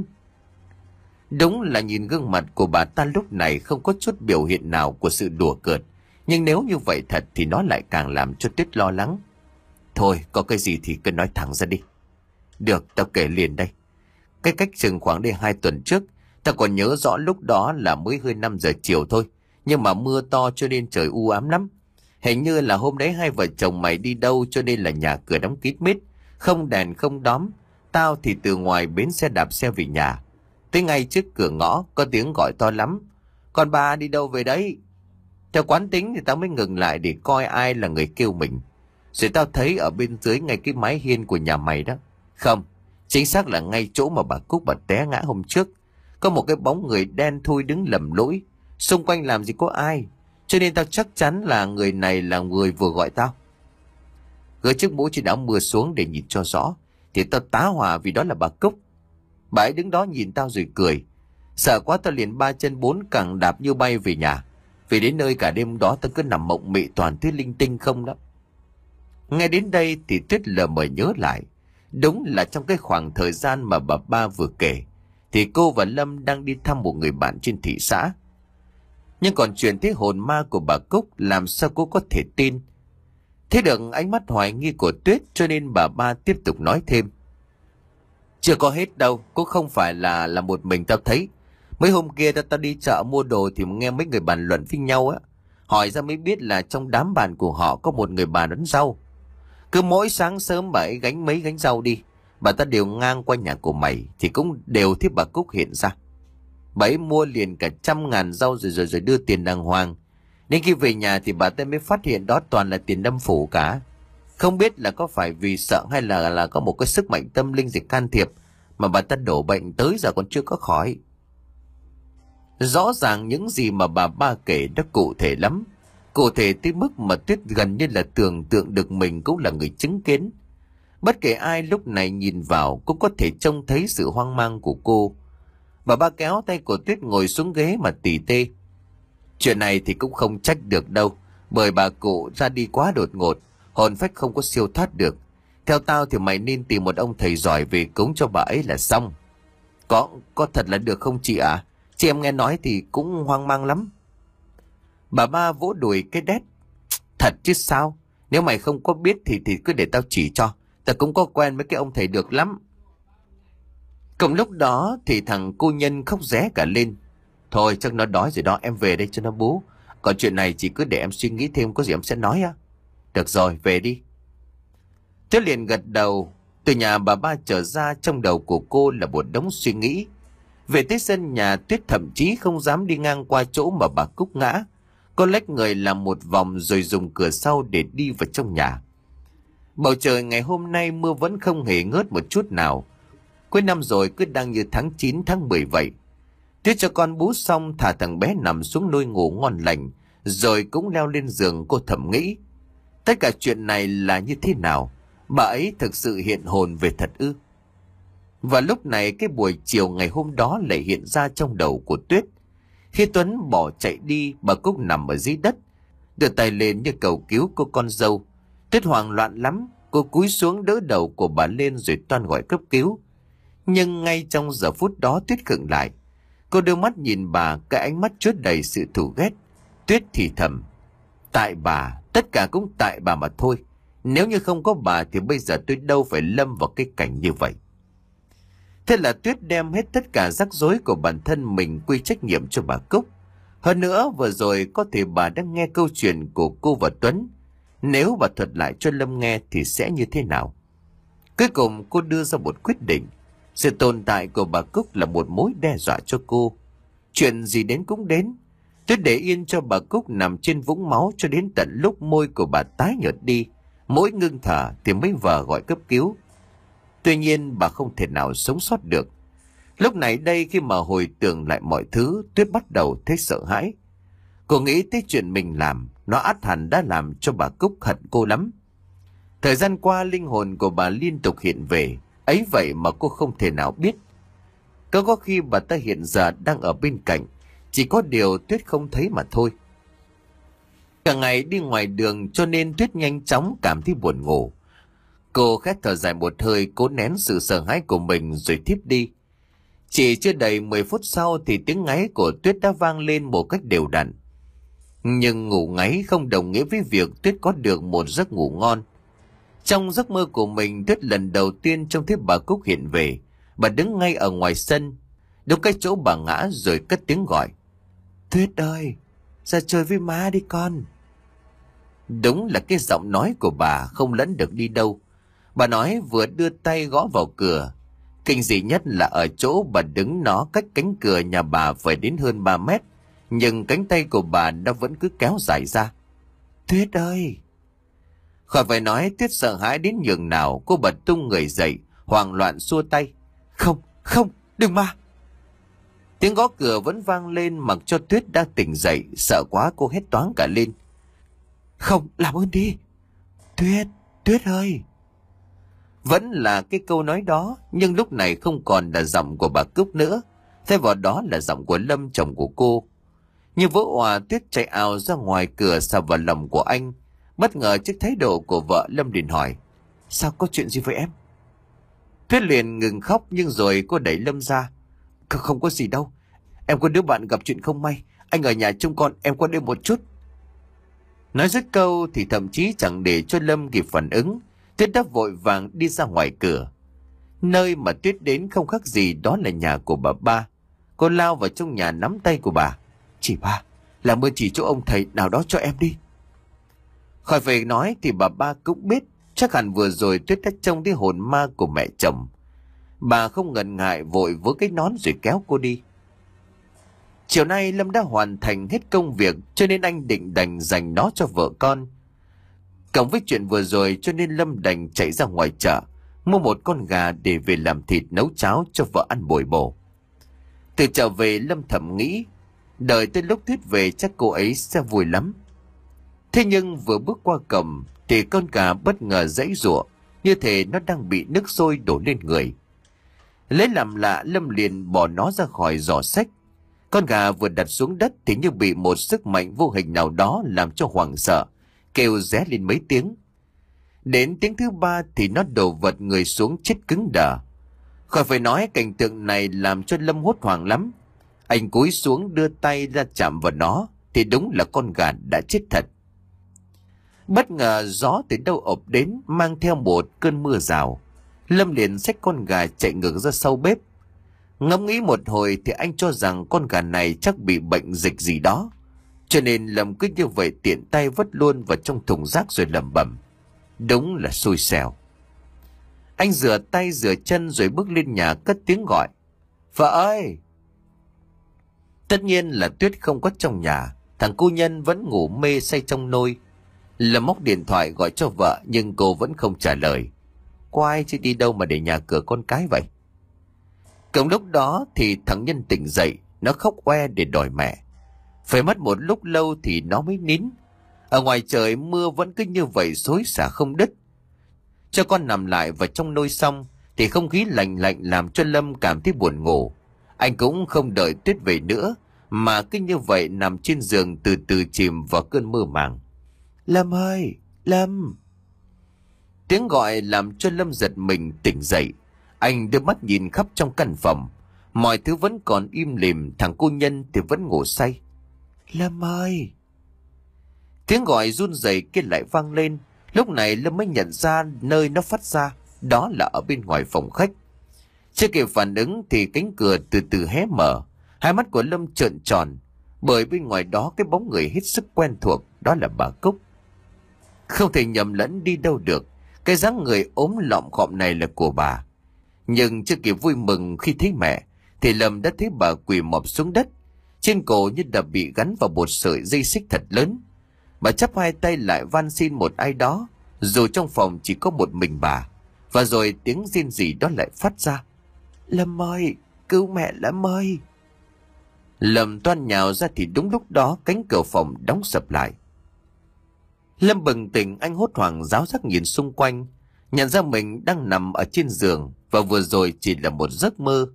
Đúng là nhìn gương mặt của bà ta lúc này không có chút biểu hiện nào của sự đùa cợt. Nhưng nếu như vậy thật thì nó lại càng làm cho Tuyết lo lắng. Thôi, có cái gì thì cứ nói thẳng ra đi. Được, tao kể liền đây. Cái cách chừng khoảng đây hai tuần trước, tao còn nhớ rõ lúc đó là mới hơi năm giờ chiều thôi. Nhưng mà mưa to cho nên trời u ám lắm. Hình như là hôm đấy hai vợ chồng mày đi đâu cho nên là nhà cửa đóng kín mít, không đèn không đóm. Tao thì từ ngoài bến xe đạp xe về nhà. Tới ngay trước cửa ngõ có tiếng gọi to lắm. Con bà đi đâu về đấy? Theo quán tính thì tao mới ngừng lại để coi ai là người kêu mình. Rồi tao thấy ở bên dưới ngay cái mái hiên của nhà mày đó. Không, chính xác là ngay chỗ mà bà Cúc bà té ngã hôm trước. Có một cái bóng người đen thui đứng lầm lũi. Xung quanh làm gì có ai. Cho nên tao chắc chắn là người này là người vừa gọi tao. Gỡ chiếc mũ trên áo mưa xuống để nhìn cho rõ, thì tao tá hỏa vì đó là bà Cúc. Bà ấy đứng đó nhìn tao rồi cười. Sợ quá tao liền ba chân bốn cẳng đạp như bay về nhà. Vì đến nơi cả đêm đó tao cứ nằm mộng mị toàn thứ linh tinh không đó. Ngay đến đây thì Tuyết lờ mờ nhớ lại. Đúng là trong cái khoảng thời gian mà bà ba vừa kể, thì cô và Lâm đang đi thăm một người bạn trên thị xã. Nhưng còn chuyện thế hồn ma của bà Cúc làm sao cô có thể tin? Thế được ánh mắt hoài nghi của Tuyết cho nên bà ba tiếp tục nói thêm. Chưa có hết đâu, cũng không phải là là một mình tao thấy. Mấy hôm kia tao, tao đi chợ mua đồ thì nghe mấy người bàn luận với nhau á. Hỏi ra mới biết là trong đám bàn của họ có một người bà bán rau. Cứ mỗi sáng sớm bà ấy gánh mấy gánh rau đi, bà ta đều ngang qua nhà của mày thì cũng đều thấy bà Cúc hiện ra. Bà ấy mua liền cả trăm ngàn rau rồi rồi rồi đưa tiền đàng hoàng. Đến khi về nhà thì bà ta mới phát hiện đó toàn là tiền đâm phủ cả. Không biết là có phải vì sợ hay là là có một cái sức mạnh tâm linh gì can thiệp mà bà ta đổ bệnh tới giờ còn chưa có khỏi. Rõ ràng những gì mà bà ba kể đã cụ thể lắm. Cụ thể tới mức mà Tuyết gần như là tưởng tượng được mình cũng là người chứng kiến. Bất kể ai lúc này nhìn vào cũng có thể trông thấy sự hoang mang của cô. Bà ba kéo tay của Tuyết ngồi xuống ghế mà tỉ tê. Chuyện này thì cũng không trách được đâu, bởi bà cụ ra đi quá đột ngột, hồn phách không có siêu thoát được. Theo tao thì mày nên tìm một ông thầy giỏi về cúng cho bà ấy là xong. Có, có thật là được không chị ạ? À? Chị em nghe nói thì cũng hoang mang lắm. Bà ba vỗ đùi cái đét. Thật chứ sao? Nếu mày không có biết thì thì cứ để tao chỉ cho. Tao cũng có quen với cái ông thầy được lắm. Cùng lúc đó thì thằng cô Nhân khóc ré cả lên. Thôi chắc nó đói rồi đó, em về đây cho nó bú. Còn chuyện này chỉ cứ để em suy nghĩ thêm, có gì em sẽ nói á. Được rồi, về đi. Tuyết liền gật đầu. Từ nhà bà ba trở ra, trong đầu của cô là một đống suy nghĩ. Về tới sân nhà, Tuyết thậm chí không dám đi ngang qua chỗ mà bà Cúc ngã. Cô lách người làm một vòng rồi dùng cửa sau để đi vào trong nhà. Bầu trời ngày hôm nay mưa vẫn không hề ngớt một chút nào. Cuối năm rồi cứ đang như tháng chín tháng mười vậy. Tuyết cho con bú xong thả thằng bé nằm xuống nôi ngủ ngon lành, rồi cũng leo lên giường. Cô thầm nghĩ, tất cả chuyện này là như thế nào? Bà ấy thực sự hiện hồn về thật ư? Và lúc này cái buổi chiều ngày hôm đó lại hiện ra trong đầu của Tuyết. Khi Tuấn bỏ chạy đi, bà Cúc nằm ở dưới đất, đưa tay lên như cầu cứu cô con dâu. Tuyết hoảng loạn lắm, cô cúi xuống đỡ đầu của bà lên rồi toan gọi cấp cứu. Nhưng ngay trong giờ phút đó Tuyết khựng lại. Cô đưa mắt nhìn bà, cái ánh mắt chứa đầy sự thù ghét. Tuyết thì thầm: tại bà, tất cả cũng tại bà mà thôi. Nếu như không có bà thì bây giờ tôi đâu phải lâm vào cái cảnh như vậy. Thế là Tuyết đem hết tất cả rắc rối của bản thân mình quy trách nhiệm cho bà Cúc. Hơn nữa, vừa rồi có thể bà đã nghe câu chuyện của cô và Tuấn. Nếu bà thuật lại cho Lâm nghe thì sẽ như thế nào? Cuối cùng cô đưa ra một quyết định. Sự tồn tại của bà Cúc là một mối đe dọa cho cô. Chuyện gì đến cũng đến. Tuyết để yên cho bà Cúc nằm trên vũng máu cho đến tận lúc môi của bà tái nhợt đi. Mỗi ngưng thở thì mới vờ gọi cấp cứu. Tuy nhiên bà không thể nào sống sót được. Lúc này đây khi mà hồi tưởng lại mọi thứ, Tuyết bắt đầu thấy sợ hãi. Cô nghĩ tới chuyện mình làm, nó ắt hẳn đã làm cho bà Cúc hận cô lắm. Thời gian qua linh hồn của bà liên tục hiện về, ấy vậy mà cô không thể nào biết. Có có khi bà ta hiện giờ đang ở bên cạnh, chỉ có điều Tuyết không thấy mà thôi. Cả ngày đi ngoài đường cho nên Tuyết nhanh chóng cảm thấy buồn ngủ. Cô khẽ thở dài một hơi, cố nén sự sợ hãi của mình rồi thiếp đi. Chỉ chưa đầy mười phút sau thì tiếng ngáy của Tuyết đã vang lên một cách đều đặn. Nhưng ngủ ngáy không đồng nghĩa với việc Tuyết có được một giấc ngủ ngon. Trong giấc mơ của mình, Tuyết lần đầu tiên trông thấy bà Cúc hiện về. Bà đứng ngay ở ngoài sân, đúng cái chỗ bà ngã rồi cất tiếng gọi: Tuyết ơi, ra chơi với má đi con. Đúng là cái giọng nói của bà không lẫn được đi đâu. Bà nói vừa đưa tay gõ vào cửa. Kinh dị nhất là ở chỗ bà đứng, nó cách cánh cửa nhà bà phải đến hơn ba mét, nhưng cánh tay của bà nó vẫn cứ kéo dài ra. Tuyết ơi! Khỏi phải nói, Tuyết sợ hãi đến nhường nào, cô bật tung người dậy, hoảng loạn xua tay. Không, không, đừng mà! Tiếng gõ cửa vẫn vang lên mặc cho Tuyết đã tỉnh dậy, sợ quá cô hét toáng cả lên. Không, làm ơn đi! Tuyết, Tuyết ơi! Vẫn là cái câu nói đó, nhưng lúc này không còn là giọng của bà Cúc nữa. Thay vào đó là giọng của Lâm, chồng của cô. Như vỡ òa, Tuyết chạy ào ra ngoài cửa sập vào lòng của anh. Bất ngờ trước thái độ của vợ, Lâm liền hỏi: Sao, có chuyện gì với em? Tuyết liền ngừng khóc, nhưng rồi cô đẩy Lâm ra. Không có gì đâu, em có đứa bạn gặp chuyện không may, anh ở nhà trông con, em qua đây một chút. Nói dứt câu thì thậm chí chẳng để cho Lâm kịp phản ứng, Tuyết đã vội vàng đi ra ngoài cửa. Nơi mà Tuyết đến không khác gì đó là nhà của bà ba. Cô lao vào trong nhà nắm tay của bà. Chị ba, làm ơn chỉ chỗ ông thầy nào đó cho em đi. Khỏi phải nói thì bà ba cũng biết, chắc hẳn vừa rồi Tuyết đã trông thấy hồn ma của mẹ chồng. Bà không ngần ngại vội với cái nón rồi kéo cô đi. Chiều nay Lâm đã hoàn thành hết công việc, cho nên anh định đành dành nó cho vợ con. Cộng với chuyện vừa rồi cho nên Lâm đành chạy ra ngoài chợ, mua một con gà để về làm thịt nấu cháo cho vợ ăn bồi bổ. Từ trở về, Lâm thầm nghĩ, đợi tới lúc Tuyết về chắc cô ấy sẽ vui lắm. Thế nhưng vừa bước qua cổng thì con gà bất ngờ giãy giụa, như thể nó đang bị nước sôi đổ lên người. Lấy làm lạ, Lâm liền bỏ nó ra khỏi giỏ xách. Con gà vừa đặt xuống đất thì như bị một sức mạnh vô hình nào đó làm cho hoảng sợ, kêu ré lên mấy tiếng. Đến tiếng thứ ba thì nó đổ vật người xuống chết cứng đờ. Khỏi phải nói, cảnh tượng này làm cho Lâm hốt hoảng lắm. Anh cúi xuống đưa tay ra chạm vào nó thì đúng là con gà đã chết thật. Bất ngờ gió từ đâu ập đến, mang theo một cơn mưa rào. Lâm liền xách con gà chạy ngược ra sau bếp. Ngẫm nghĩ một hồi thì anh cho rằng con gà này chắc bị bệnh dịch gì đó, cho nên Lâm cứ như vậy tiện tay vứt luôn vào trong thùng rác rồi lẩm bẩm: Đúng là xui xẻo. Anh rửa tay rửa chân rồi bước lên nhà cất tiếng gọi: Vợ ơi! Tất nhiên là Tuyết không có trong nhà, thằng cu nhân vẫn ngủ mê say trong nôi. Lâm móc điện thoại gọi cho vợ nhưng cô vẫn không trả lời. Quay chứ đi đâu mà để nhà cửa con cái vậy? Cùng lúc đó thì thằng Nhân tỉnh dậy, nó khóc oe để đòi mẹ. Phải mất một lúc lâu thì nó mới nín. Ở ngoài trời mưa vẫn cứ như vậy xối xả không đứt. Cho con nằm lại vào trong nôi xong thì không khí lạnh lạnh làm cho Lâm cảm thấy buồn ngủ. Anh cũng không đợi Tuyết về nữa, mà cứ như vậy nằm trên giường từ từ chìm vào cơn mơ màng. Lâm ơi! Lâm! Tiếng gọi làm cho Lâm giật mình tỉnh dậy. Anh đưa mắt nhìn khắp trong căn phòng. Mọi thứ vẫn còn im lìm, thằng cô Nhân thì vẫn ngủ say. Lâm ơi! Tiếng gọi run rẩy kia lại vang lên. Lúc này Lâm mới nhận ra nơi nó phát ra, đó là ở bên ngoài phòng khách. Chưa kịp phản ứng thì cánh cửa từ từ hé mở. Hai mắt của Lâm trợn tròn, bởi bên ngoài đó cái bóng người hết sức quen thuộc, đó là bà Cúc. Không thể nhầm lẫn đi đâu được, cái dáng người ốm lọm khọm này là của bà. Nhưng chưa kịp vui mừng khi thấy mẹ, thì Lâm đã thấy bà quỳ mọp xuống đất. Trên cổ như đã bị gắn vào một sợi dây xích thật lớn. Bà chắp hai tay lại van xin một ai đó, dù trong phòng chỉ có một mình bà. Và rồi tiếng rên rỉ đó lại phát ra. Lâm ơi, cứu mẹ Lâm ơi. Lâm toan nhào ra thì đúng lúc đó cánh cửa phòng đóng sập lại. Lâm bừng tỉnh, anh hốt hoảng ráo rắc nhìn xung quanh, nhận ra mình đang nằm ở trên giường và vừa rồi chỉ là một giấc mơ.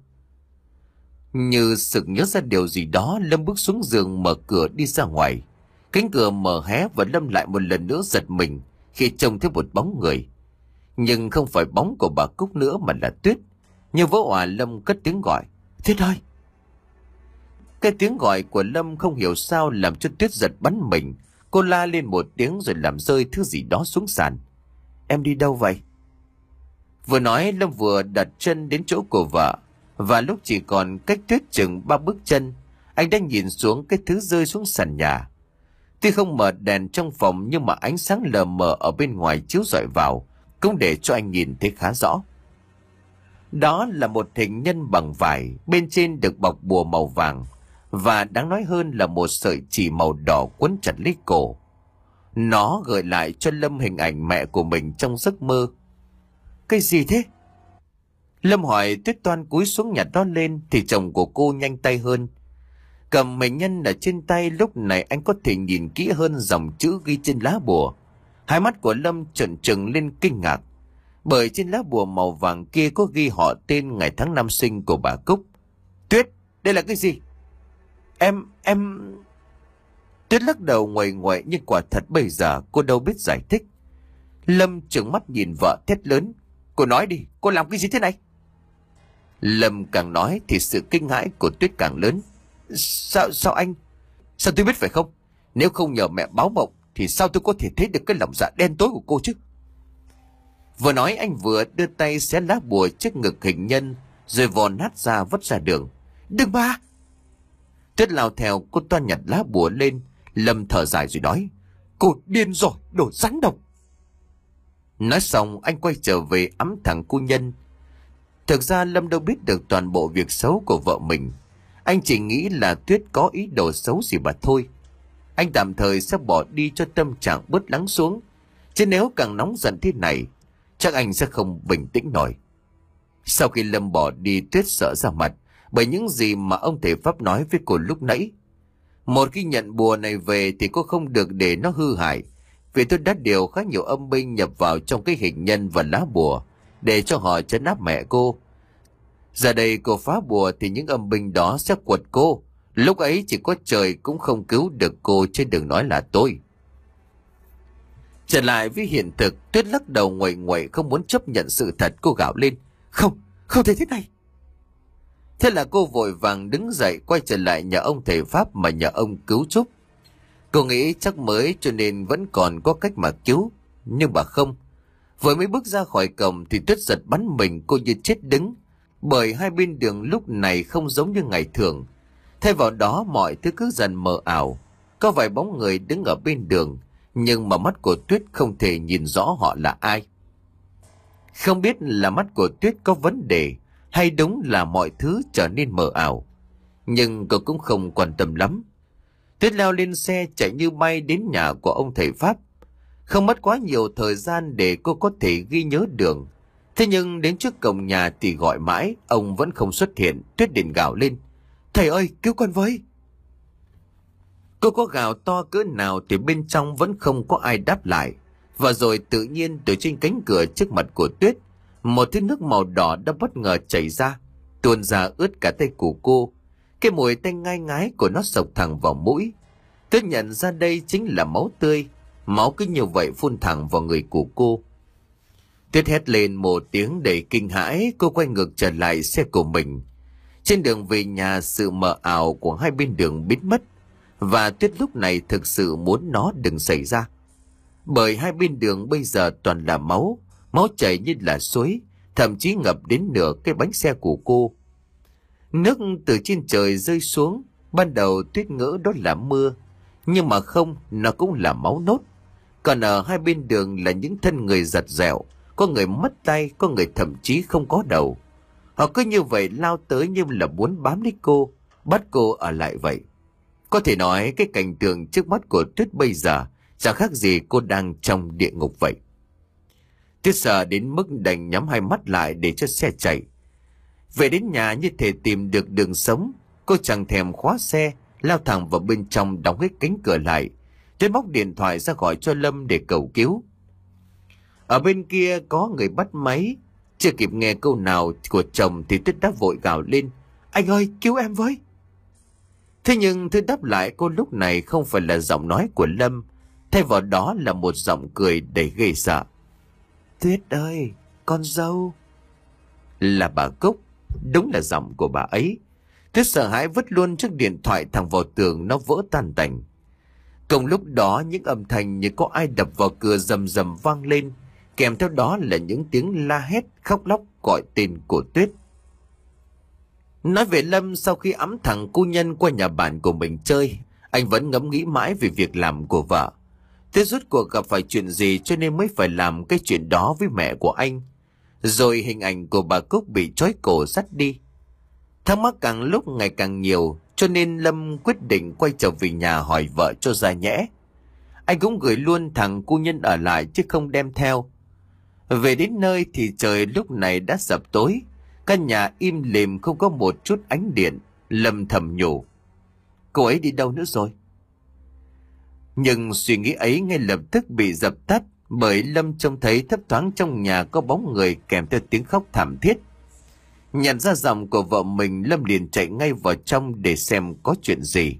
Như sực nhớ ra điều gì đó, Lâm bước xuống giường mở cửa đi ra ngoài. Cánh cửa mở hé và Lâm lại một lần nữa giật mình khi trông thấy một bóng người. Nhưng không phải bóng của bà Cúc nữa mà là Tuyết. Như vỡ òa, Lâm cất tiếng gọi. Tuyết ơi! Cái tiếng gọi của Lâm không hiểu sao làm cho Tuyết giật bắn mình. Cô la lên một tiếng rồi làm rơi thứ gì đó xuống sàn. Em đi đâu vậy? Vừa nói Lâm vừa đặt chân đến chỗ của vợ. Và lúc chỉ còn cách Tuyết chừng ba bước chân, anh đã nhìn xuống cái thứ rơi xuống sàn nhà. Tuy không mở đèn trong phòng nhưng mà ánh sáng lờ mờ ở bên ngoài chiếu rọi vào cũng để cho anh nhìn thấy khá rõ. Đó là một hình nhân bằng vải, bên trên được bọc bùa màu vàng, và đáng nói hơn là một sợi chỉ màu đỏ quấn chặt lấy cổ. Nó gợi lại cho Lâm hình ảnh mẹ của mình trong giấc mơ. Cái gì thế? Lâm hỏi. Tuyết toan cúi xuống nhặt nó lên thì chồng của cô nhanh tay hơn. Cầm hình nhân ở trên tay, lúc này anh có thể nhìn kỹ hơn dòng chữ ghi trên lá bùa. Hai mắt của Lâm trợn trừng lên kinh ngạc, bởi trên lá bùa màu vàng kia có ghi họ tên, ngày tháng năm sinh của bà Cúc. Tuyết, đây là cái gì? Em, em... Tuyết lắc đầu nguậy nguậy, nhưng quả thật bây giờ cô đâu biết giải thích. Lâm trừng mắt nhìn vợ thét lớn. Cô nói đi, cô làm cái gì thế này? Lâm càng nói thì sự kinh hãi của Tuyết càng lớn. Sao, sao anh? Sao tôi biết phải không? Nếu không nhờ mẹ báo mộng thì sao tôi có thể thấy được cái lòng dạ đen tối của cô chứ? Vừa nói anh vừa đưa tay xé lá bùa trước ngực hình nhân, rồi vò nát ra vứt ra đường. Đừng ba! Tuyết lao theo, cô toan nhặt lá bùa lên. Lâm thở dài rồi nói. Cô điên rồi, đồ rắn độc! Nói xong anh quay trở về ẵm thẳng cô nhân. Thực ra Lâm đâu biết được toàn bộ việc xấu của vợ mình. Anh chỉ nghĩ là Tuyết có ý đồ xấu gì mà thôi. Anh tạm thời sẽ bỏ đi cho tâm trạng bớt lắng xuống, chứ nếu càng nóng giận thế này chắc anh sẽ không bình tĩnh nổi. Sau khi Lâm bỏ đi, Tuyết sợ ra mặt bởi những gì mà ông thầy Pháp nói với cô lúc nãy. Một khi nhận bùa này về thì cô không được để nó hư hại, vì tôi đã điều khá nhiều âm binh nhập vào trong cái hình nhân và lá bùa để cho họ trấn áp mẹ cô. Giờ đây cô phá bùa thì những âm binh đó sẽ quật cô. Lúc ấy chỉ có trời cũng không cứu được cô, chứ đừng nói là tôi. Trở lại với hiện thực, Tuyết lắc đầu nguậy nguậy không muốn chấp nhận sự thật. Cô gào lên. Không, không thể thế này. Thế là cô vội vàng đứng dậy quay trở lại nhà ông thầy Pháp mà nhờ ông cứu giúp. Cô nghĩ chắc mới cho nên vẫn còn có cách mà cứu. Nhưng mà không. Vừa mới bước ra khỏi cổng thì Tuyết giật bắn mình, cô như chết đứng. Bởi hai bên đường lúc này không giống như ngày thường. Thay vào đó mọi thứ cứ dần mờ ảo. Có vài bóng người đứng ở bên đường, nhưng mà mắt của Tuyết không thể nhìn rõ họ là ai. Không biết là mắt của Tuyết có vấn đề, hay đúng là mọi thứ trở nên mờ ảo. Nhưng cô cũng không quan tâm lắm. Tuyết leo lên xe chạy như bay đến nhà của ông thầy Pháp. Không mất quá nhiều thời gian để cô có thể ghi nhớ đường. Thế nhưng đến trước cổng nhà thì gọi mãi, ông vẫn không xuất hiện. Tuyết liền gào lên. Thầy ơi, cứu con với! Cô có gào to cỡ nào thì bên trong vẫn không có ai đáp lại. Và rồi tự nhiên từ trên cánh cửa trước mặt của Tuyết, một thứ nước màu đỏ đã bất ngờ chảy ra, tuôn ra ướt cả tay của cô. Cái mùi tanh ngai ngái của nó sộc thẳng vào mũi. Tuyết nhận ra đây chính là máu tươi. Máu cứ như vậy phun thẳng vào người của cô. Tuyết hét lên một tiếng đầy kinh hãi, cô quay ngược trở lại xe của mình. Trên đường về nhà, sự mờ ảo của hai bên đường biến mất, và Tuyết lúc này thực sự muốn nó đừng xảy ra. Bởi hai bên đường bây giờ toàn là máu, máu chảy như là suối, thậm chí ngập đến nửa cái bánh xe của cô. Nước từ trên trời rơi xuống, ban đầu Tuyết ngỡ đó là mưa, nhưng mà không, nó cũng là máu nốt. Còn ở hai bên đường là những thân người giật dẻo, có người mất tay, có người thậm chí không có đầu. Họ cứ như vậy lao tới như là muốn bám lấy cô, bắt cô ở lại vậy. Có thể nói cái cảnh tượng trước mắt của Tuyết bây giờ chẳng khác gì cô đang trong địa ngục vậy. Tuyết sợ đến mức đành nhắm hai mắt lại để cho xe chạy. Về đến nhà như thể tìm được đường sống, cô chẳng thèm khóa xe, lao thẳng vào bên trong đóng hết cánh cửa lại. Tuyết móc điện thoại ra gọi cho Lâm để cầu cứu. Ở bên kia có người bắt máy, chưa kịp nghe câu nào của chồng thì Tuyết đã vội gào lên: "Anh ơi, cứu em với!" Thế nhưng thứ đáp lại cô lúc này không phải là giọng nói của Lâm, thay vào đó là một giọng cười đầy ghê sợ. "Tuyết ơi, con dâu." Là bà Cúc, đúng là giọng của bà ấy. Tuyết sợ hãi vứt luôn chiếc điện thoại thẳng vào tường, nó vỡ tan tành. Cùng lúc đó những âm thanh như có ai đập vào cửa rầm rầm vang lên, kèm theo đó là những tiếng la hét, khóc lóc gọi tên của Tuyết. Nói về Lâm, sau khi ẵm thằng cu nhân qua nhà bạn của mình chơi, anh vẫn ngẫm nghĩ mãi về việc làm của vợ. Tuyết rốt cuộc gặp phải chuyện gì cho nên mới phải làm cái chuyện đó với mẹ của anh. Rồi hình ảnh của bà Cúc bị trói cổ dắt đi. Thắc mắc càng lúc ngày càng nhiều, cho nên Lâm quyết định quay trở về nhà hỏi vợ cho ra nhẽ. Anh cũng gửi luôn thằng cu nhân ở lại chứ không đem theo. Về đến nơi thì trời lúc này đã sập tối, căn nhà im lìm không có một chút ánh điện. Lâm thầm nhủ: cô ấy đi đâu nữa rồi? Nhưng suy nghĩ ấy ngay lập tức bị dập tắt, bởi Lâm trông thấy thấp thoáng trong nhà có bóng người kèm theo tiếng khóc thảm thiết. Nhận ra giọng của vợ mình, Lâm liền chạy ngay vào trong để xem có chuyện gì.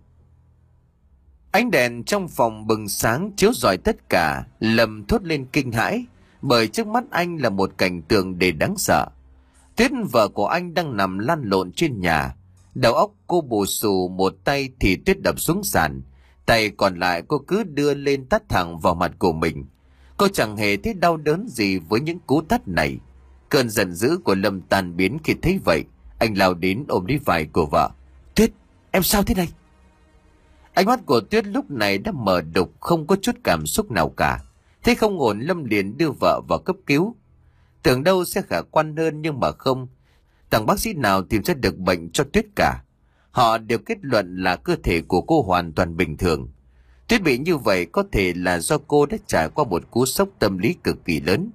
Ánh đèn trong phòng bừng sáng chiếu rọi tất cả. Lâm thốt lên kinh hãi, bởi trước mắt anh là một cảnh tượng đầy đáng sợ. Tuyết, vợ của anh, đang nằm lăn lộn trên nhà. Đầu óc cô bù xù, một tay thì Tuyết đập xuống sàn, tay còn lại cô cứ đưa lên tát thẳng vào mặt của mình. Cô chẳng hề thấy đau đớn gì với những cú tát này. Cơn giận dữ của Lâm tan biến khi thấy vậy. Anh lao đến ôm lấy vai của vợ. "Tuyết, em sao thế này?" Ánh mắt của Tuyết lúc này đã mờ đục, không có chút cảm xúc nào cả. Thấy không ổn, Lâm liền đưa vợ vào cấp cứu. Tưởng đâu sẽ khả quan hơn, nhưng mà không. Thằng bác sĩ nào tìm ra được bệnh cho Tuyết cả. Họ đều kết luận là cơ thể của cô hoàn toàn bình thường. Tuyết bị như vậy có thể là do cô đã trải qua một cú sốc tâm lý cực kỳ lớn.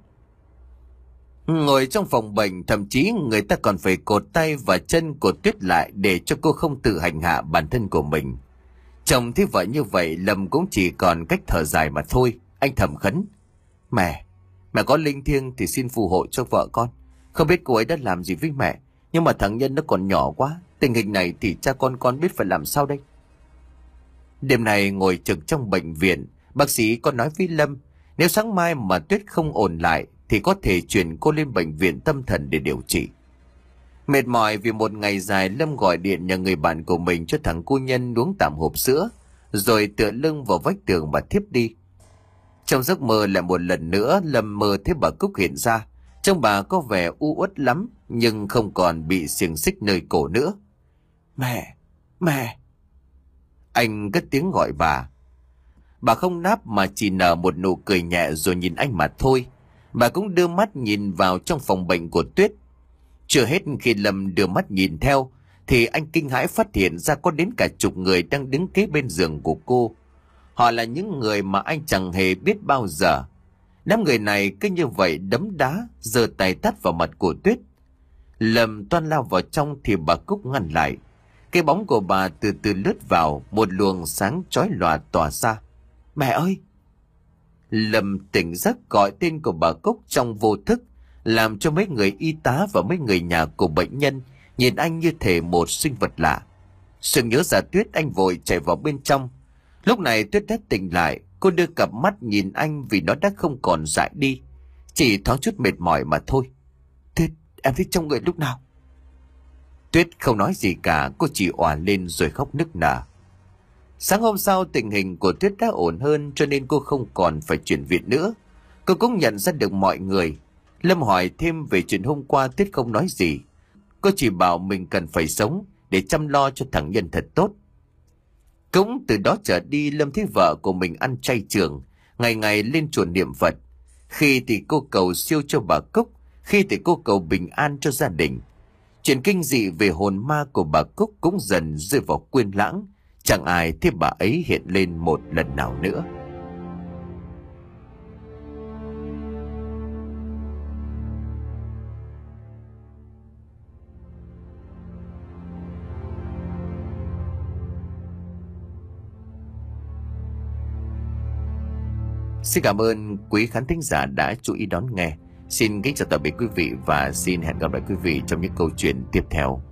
Ngồi trong phòng bệnh, thậm chí người ta còn phải cột tay và chân của Tuyết lại để cho cô không tự hành hạ bản thân của mình. Chồng thấy vợ như vậy, Lâm cũng chỉ còn cách thở dài mà thôi. Anh thầm khấn: Mẹ, mẹ có linh thiêng thì xin phù hộ cho vợ con. Không biết cô ấy đã làm gì với mẹ, nhưng mà thằng Nhân nó còn nhỏ quá. Tình hình này thì cha con con biết phải làm sao đây. Đêm này ngồi trực trong bệnh viện, bác sĩ có nói với Lâm, nếu sáng mai mà Tuyết không ổn lại thì có thể chuyển cô lên bệnh viện tâm thần để điều trị. Mệt mỏi vì một ngày dài, Lâm gọi điện nhờ người bạn của mình cho thằng cu Nhân uống tạm hộp sữa, rồi tựa lưng vào vách tường và thiếp đi. Trong giấc mơ lại một lần nữa, Lâm mơ thấy bà Cúc hiện ra. Trông bà có vẻ u uất lắm, nhưng không còn bị xiềng xích nơi cổ nữa. Mẹ, mẹ. Anh cất tiếng gọi bà. Bà không đáp mà chỉ nở một nụ cười nhẹ rồi nhìn anh mà thôi. Bà cũng đưa mắt nhìn vào trong phòng bệnh của Tuyết. Chưa hết khi Lâm đưa mắt nhìn theo thì anh kinh hãi phát hiện ra có đến cả chục người đang đứng kế bên giường của cô. Họ là những người mà anh chẳng hề biết bao giờ. Đám người này cứ như vậy đấm đá, giơ tay tát vào mặt của Tuyết. Lâm toan lao vào trong thì bà Cúc ngăn lại. Cái bóng của bà từ từ lướt vào, một luồng sáng chói lòa tỏa ra. Mẹ ơi! Lâm tỉnh giấc gọi tên của bà Cúc trong vô thức, làm cho mấy người y tá và mấy người nhà của bệnh nhân nhìn anh như thể một sinh vật lạ. Sự nhớ ra Tuyết, anh vội chạy vào bên trong. Lúc này Tuyết đã tỉnh lại, cô đưa cặp mắt nhìn anh vì nó đã không còn dại đi, chỉ thoáng chút mệt mỏi mà thôi. Tuyết, em thích trong người lúc nào? Tuyết không nói gì cả, cô chỉ òa lên rồi khóc nức nở. Sáng hôm sau tình hình của Tuyết đã ổn hơn, cho nên cô không còn phải chuyển viện nữa. Cô cũng nhận ra được mọi người. Lâm hỏi thêm về chuyện hôm qua, Tuyết không nói gì. Cô chỉ bảo mình cần phải sống để chăm lo cho thằng Nhân thật tốt. Cũng từ đó trở đi, Lâm thấy vợ của mình ăn chay trường, ngày ngày lên chùa niệm Phật. Khi thì cô cầu siêu cho bà Cúc, khi thì cô cầu bình an cho gia đình. Chuyện kinh dị về hồn ma của bà Cúc cũng dần rơi vào quên lãng. Chẳng ai thấy bà ấy hiện lên một lần nào nữa. Xin cảm ơn quý khán thính giả đã chú ý đón nghe. Xin kính chào tạm biệt quý vị và xin hẹn gặp lại quý vị trong những câu chuyện tiếp theo.